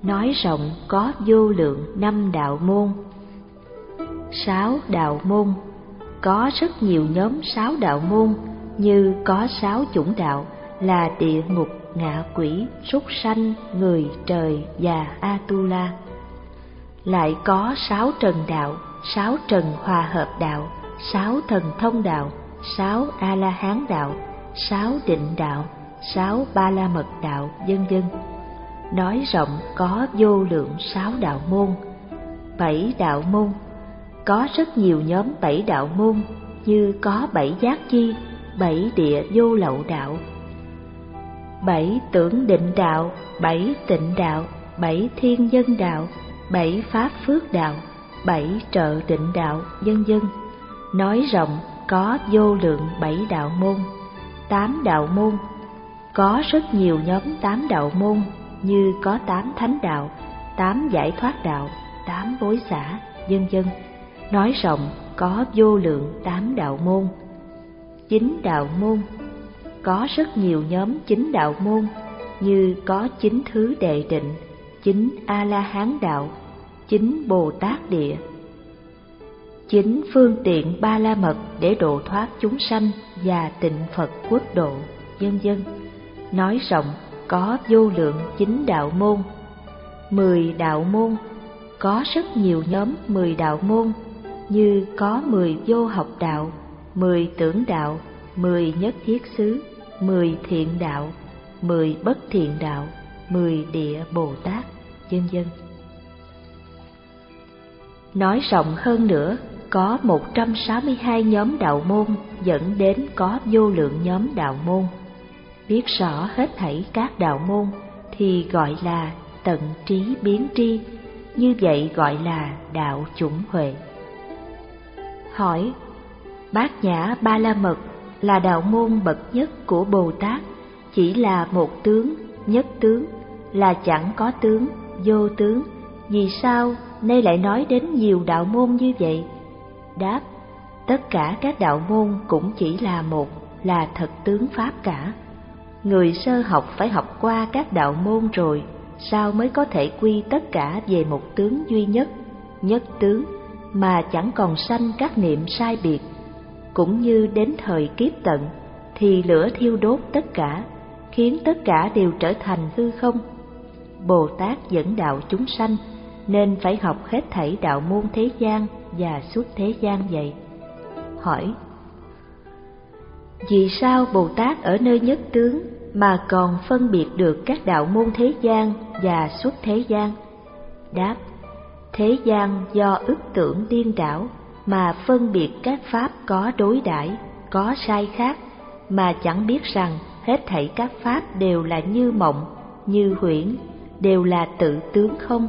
nói rộng có vô lượng năm đạo môn. Sáu đạo môn, có rất nhiều nhóm sáu đạo môn, như có sáu chủng đạo là địa ngục, ngạ quỷ, súc sanh, người, trời và Atula. Lại có sáu trần đạo, sáu trần hòa hợp đạo, sáu thần thông đạo, sáu a la hán đạo, sáu định đạo, sáu ba la mật đạo, vân vân. Nói rộng có vô lượng sáu đạo môn. Bảy đạo môn, có rất nhiều nhóm bảy đạo môn, như có bảy giác chi, bảy địa vô lậu đạo, bảy tưởng định đạo, bảy tịnh đạo, bảy thiên dân đạo, bảy pháp phước đạo, bảy trợ định đạo, vân vân. Nói rộng có vô lượng bảy đạo môn. Tám đạo môn, có rất nhiều nhóm tám đạo môn, như có tám thánh đạo, tám giải thoát đạo, tám bối xả, vân vân. Nói rộng có vô lượng tám đạo môn. Chín đạo môn, có rất nhiều nhóm chín đạo môn, như có chín thứ đệ định, chín a la hán đạo, chín bồ tát địa, chín phương tiện ba la mật để độ thoát chúng sanh và tịnh Phật quốc độ, vân vân. Nói rộng có vô lượng chín đạo môn. Mười đạo môn, có rất nhiều nhóm mười đạo môn, như có mười vô học đạo, mười tưởng đạo, mười nhất thiết xứ, mười thiện đạo, mười bất thiện đạo, mười địa Bồ Tát, vân vân. Nói rộng hơn nữa, có một trăm sáu mươi hai nhóm đạo môn dẫn đến có vô lượng nhóm đạo môn. Biết rõ hết thảy các đạo môn thì gọi là tận trí biến tri, như vậy gọi là đạo chủng huệ. Hỏi: Bát Nhã Ba La Mật là đạo môn bậc nhất của Bồ Tát, chỉ là một tướng, nhất tướng, là chẳng có tướng, vô tướng, vì sao nay lại nói đến nhiều đạo môn như vậy? Đáp: tất cả các đạo môn cũng chỉ là một, là thật tướng pháp cả. Người sơ học phải học qua các đạo môn rồi, sao mới có thể quy tất cả về một tướng duy nhất, nhất tướng, mà chẳng còn sanh các niệm sai biệt. Cũng như đến thời kiếp tận, thì lửa thiêu đốt tất cả, khiến tất cả đều trở thành hư không. Bồ Tát dẫn đạo chúng sanh, nên phải học hết thảy đạo môn thế gian và suốt thế gian vậy. Hỏi: vì sao Bồ Tát ở nơi nhất tướng mà còn phân biệt được các đạo môn thế gian và suốt thế gian? Đáp: thế gian do ức tưởng điên đảo mà phân biệt các pháp có đối đãi, có sai khác, mà chẳng biết rằng hết thảy các pháp đều là như mộng, như huyễn, đều là tự tướng không.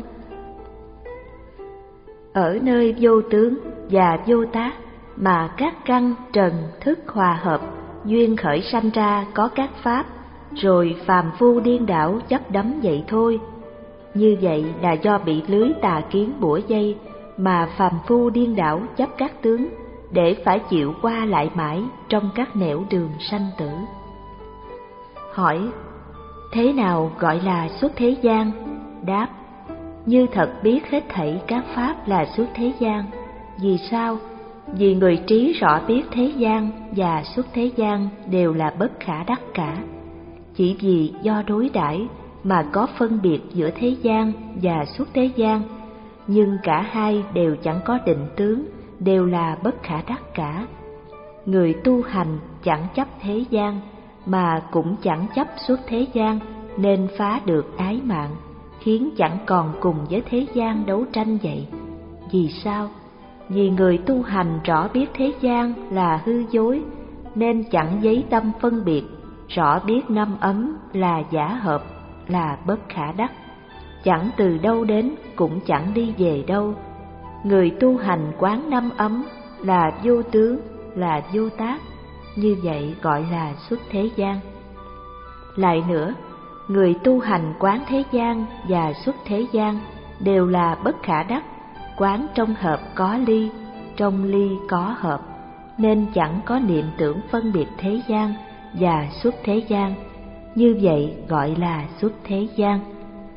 Ở nơi vô tướng và vô tác mà các căn trần thức hòa hợp, duyên khởi sanh ra có các pháp, rồi phàm phu điên đảo chấp đắm vậy thôi. Như vậy là do bị lưới tà kiến bủa dây mà phàm phu điên đảo chấp các tướng, để phải chịu qua lại mãi trong các nẻo đường sanh tử. Hỏi: thế nào gọi là xuất thế gian? Đáp: như thật biết hết thảy các pháp là xuất thế gian. Vì sao? Vì người trí rõ biết thế gian và xuất thế gian đều là bất khả đắc cả. Chỉ vì do đối đãi mà có phân biệt giữa thế gian và xuất thế gian, nhưng cả hai đều chẳng có định tướng, đều là bất khả đắc cả. Người tu hành chẳng chấp thế gian, mà cũng chẳng chấp xuất thế gian, nên phá được ái mạng, khiến chẳng còn cùng với thế gian đấu tranh vậy. Vì sao? Vì người tu hành rõ biết thế gian là hư dối, nên chẳng giấy tâm phân biệt, rõ biết năm ấm là giả hợp, là bất khả đắc, chẳng từ đâu đến cũng chẳng đi về đâu. Người tu hành quán năm ấm là vô tướng, là vô tác, như vậy gọi là xuất thế gian. Lại nữa, người tu hành quán thế gian và xuất thế gian đều là bất khả đắc, quán trong hợp có ly, trong ly có hợp, nên chẳng có niệm tưởng phân biệt thế gian và xuất thế gian, như vậy gọi là xuất thế gian.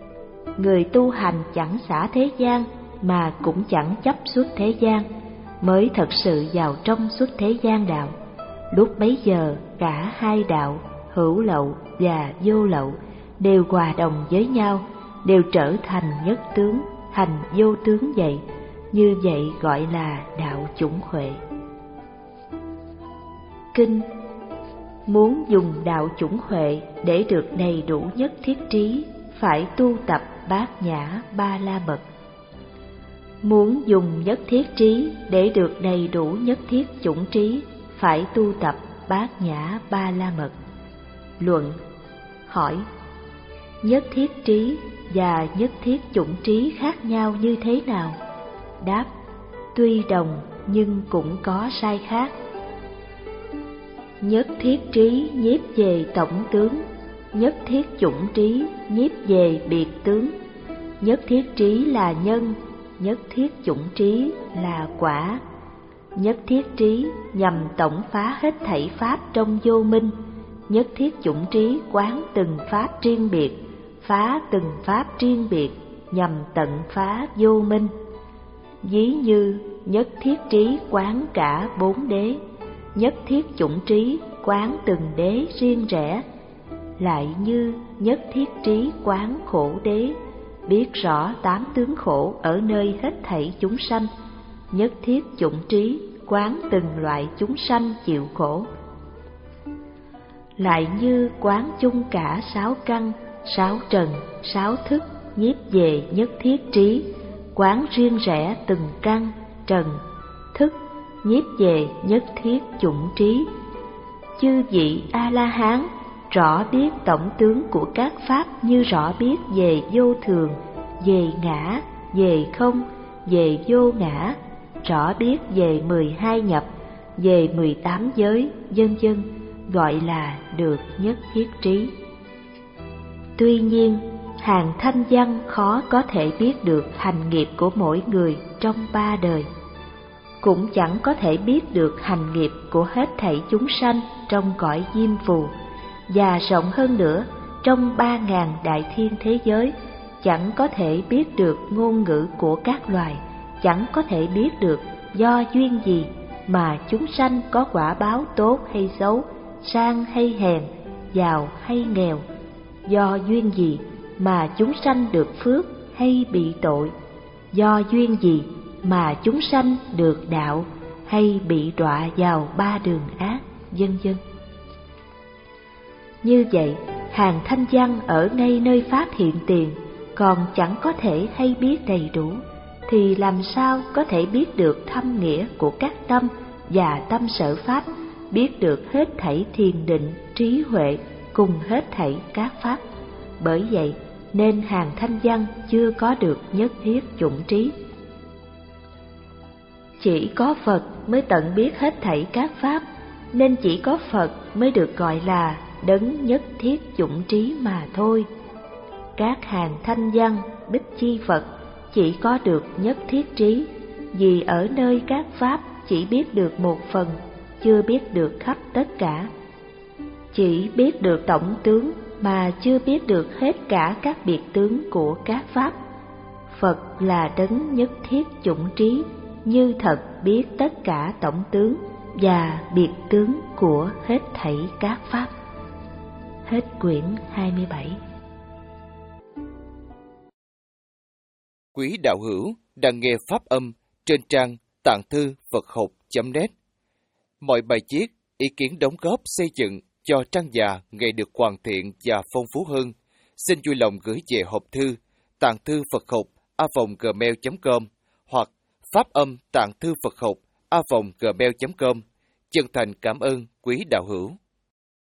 người tu hành chẳng xả thế gian mà cũng chẳng chấp xuất thế gian, mới thật sự vào trong xuất thế gian đạo. Lúc bấy giờ cả hai đạo, hữu lậu và vô lậu, đều hòa đồng với nhau, đều trở thành nhất tướng, thành vô tướng vậy. Như vậy gọi là đạo chủng huệ. Kinh: muốn dùng đạo chủng huệ để được đầy đủ nhất thiết trí, phải tu tập bát nhã ba la mật. Muốn dùng nhất thiết trí để được đầy đủ nhất thiết chủng trí, phải tu tập bát nhã ba la mật. Luận: hỏi, nhất thiết trí và nhất thiết chủng trí khác nhau như thế nào? Đáp: tuy đồng nhưng cũng có sai khác. Nhất thiết trí nhiếp về tổng tướng, nhất thiết chủng trí nhiếp về biệt tướng. Nhất thiết trí là nhân, nhất thiết chủng trí là quả. Nhất thiết trí nhằm tổng phá hết thảy pháp trong vô minh. Nhất thiết chủng trí quán từng pháp riêng biệt, phá từng pháp riêng biệt nhằm tận phá vô minh. Ví như nhất thiết trí quán cả bốn đế, nhất thiết chủng trí quán từng đế riêng rẽ. Lại như nhất thiết trí quán khổ đế, biết rõ tám tướng khổ ở nơi hết thảy chúng sanh. Nhất thiết chủng trí quán từng loại chúng sanh chịu khổ. Lại như quán chung cả sáu căn, sáu trần, sáu thức, nhiếp về nhất thiết trí, quán riêng rẽ từng căn, trần, thức, nhiếp về nhất thiết chủng trí. Chư vị A-la-hán rõ biết tổng tướng của các pháp như rõ biết về vô thường, về ngã, về không, về vô ngã, rõ biết về mười hai nhập, về mười tám giới, vân vân, gọi là được nhất thiết trí. Tuy nhiên, hàng thanh văn khó có thể biết được hành nghiệp của mỗi người trong ba đời, cũng chẳng có thể biết được hành nghiệp của hết thảy chúng sanh trong cõi diêm phù, và rộng hơn nữa, trong ba ngàn đại thiên thế giới, chẳng có thể biết được ngôn ngữ của các loài, chẳng có thể biết được do duyên gì mà chúng sanh có quả báo tốt hay xấu, sang hay hèn, giàu hay nghèo, do duyên gì mà chúng sanh được phước hay bị tội, do duyên gì mà chúng sanh được đạo hay bị đọa vào ba đường ác, vân vân. Như vậy, hàng thanh văn ở ngay nơi pháp hiện tiền còn chẳng có thể hay biết đầy đủ, thì làm sao có thể biết được thâm nghĩa của các tâm và tâm sở pháp, biết được hết thảy thiền định, trí huệ cùng hết thảy các pháp. Bởi vậy nên hàng thanh văn chưa có được nhất thiết chủng trí. Chỉ có Phật mới tận biết hết thảy các pháp, nên chỉ có Phật mới được gọi là đấng nhất thiết chủng trí mà thôi. Các hàng thanh văn, bích chi Phật chỉ có được nhất thiết trí, vì ở nơi các pháp chỉ biết được một phần, chưa biết được khắp tất cả. Chỉ biết được tổng tướng mà chưa biết được hết cả các biệt tướng của các pháp. Phật là đấng nhất thiết chủng trí, như thật biết tất cả tổng tướng và biệt tướng của hết thảy các pháp. Hết quyển hai mươi bảy. Quý đạo hữu đang nghe pháp âm trên trang tạng thư Phật học chấm net. Mọi bài viết, ý kiến đóng góp xây dựng cho trang già ngày được hoàn thiện và phong phú hơn, xin vui lòng gửi về hộp thư tạng thư Phật học a còng gmail chấm com hoặc pháp âm tạng thư Phật học a còng gmail chấm com. Chân thành cảm ơn quý đạo hữu.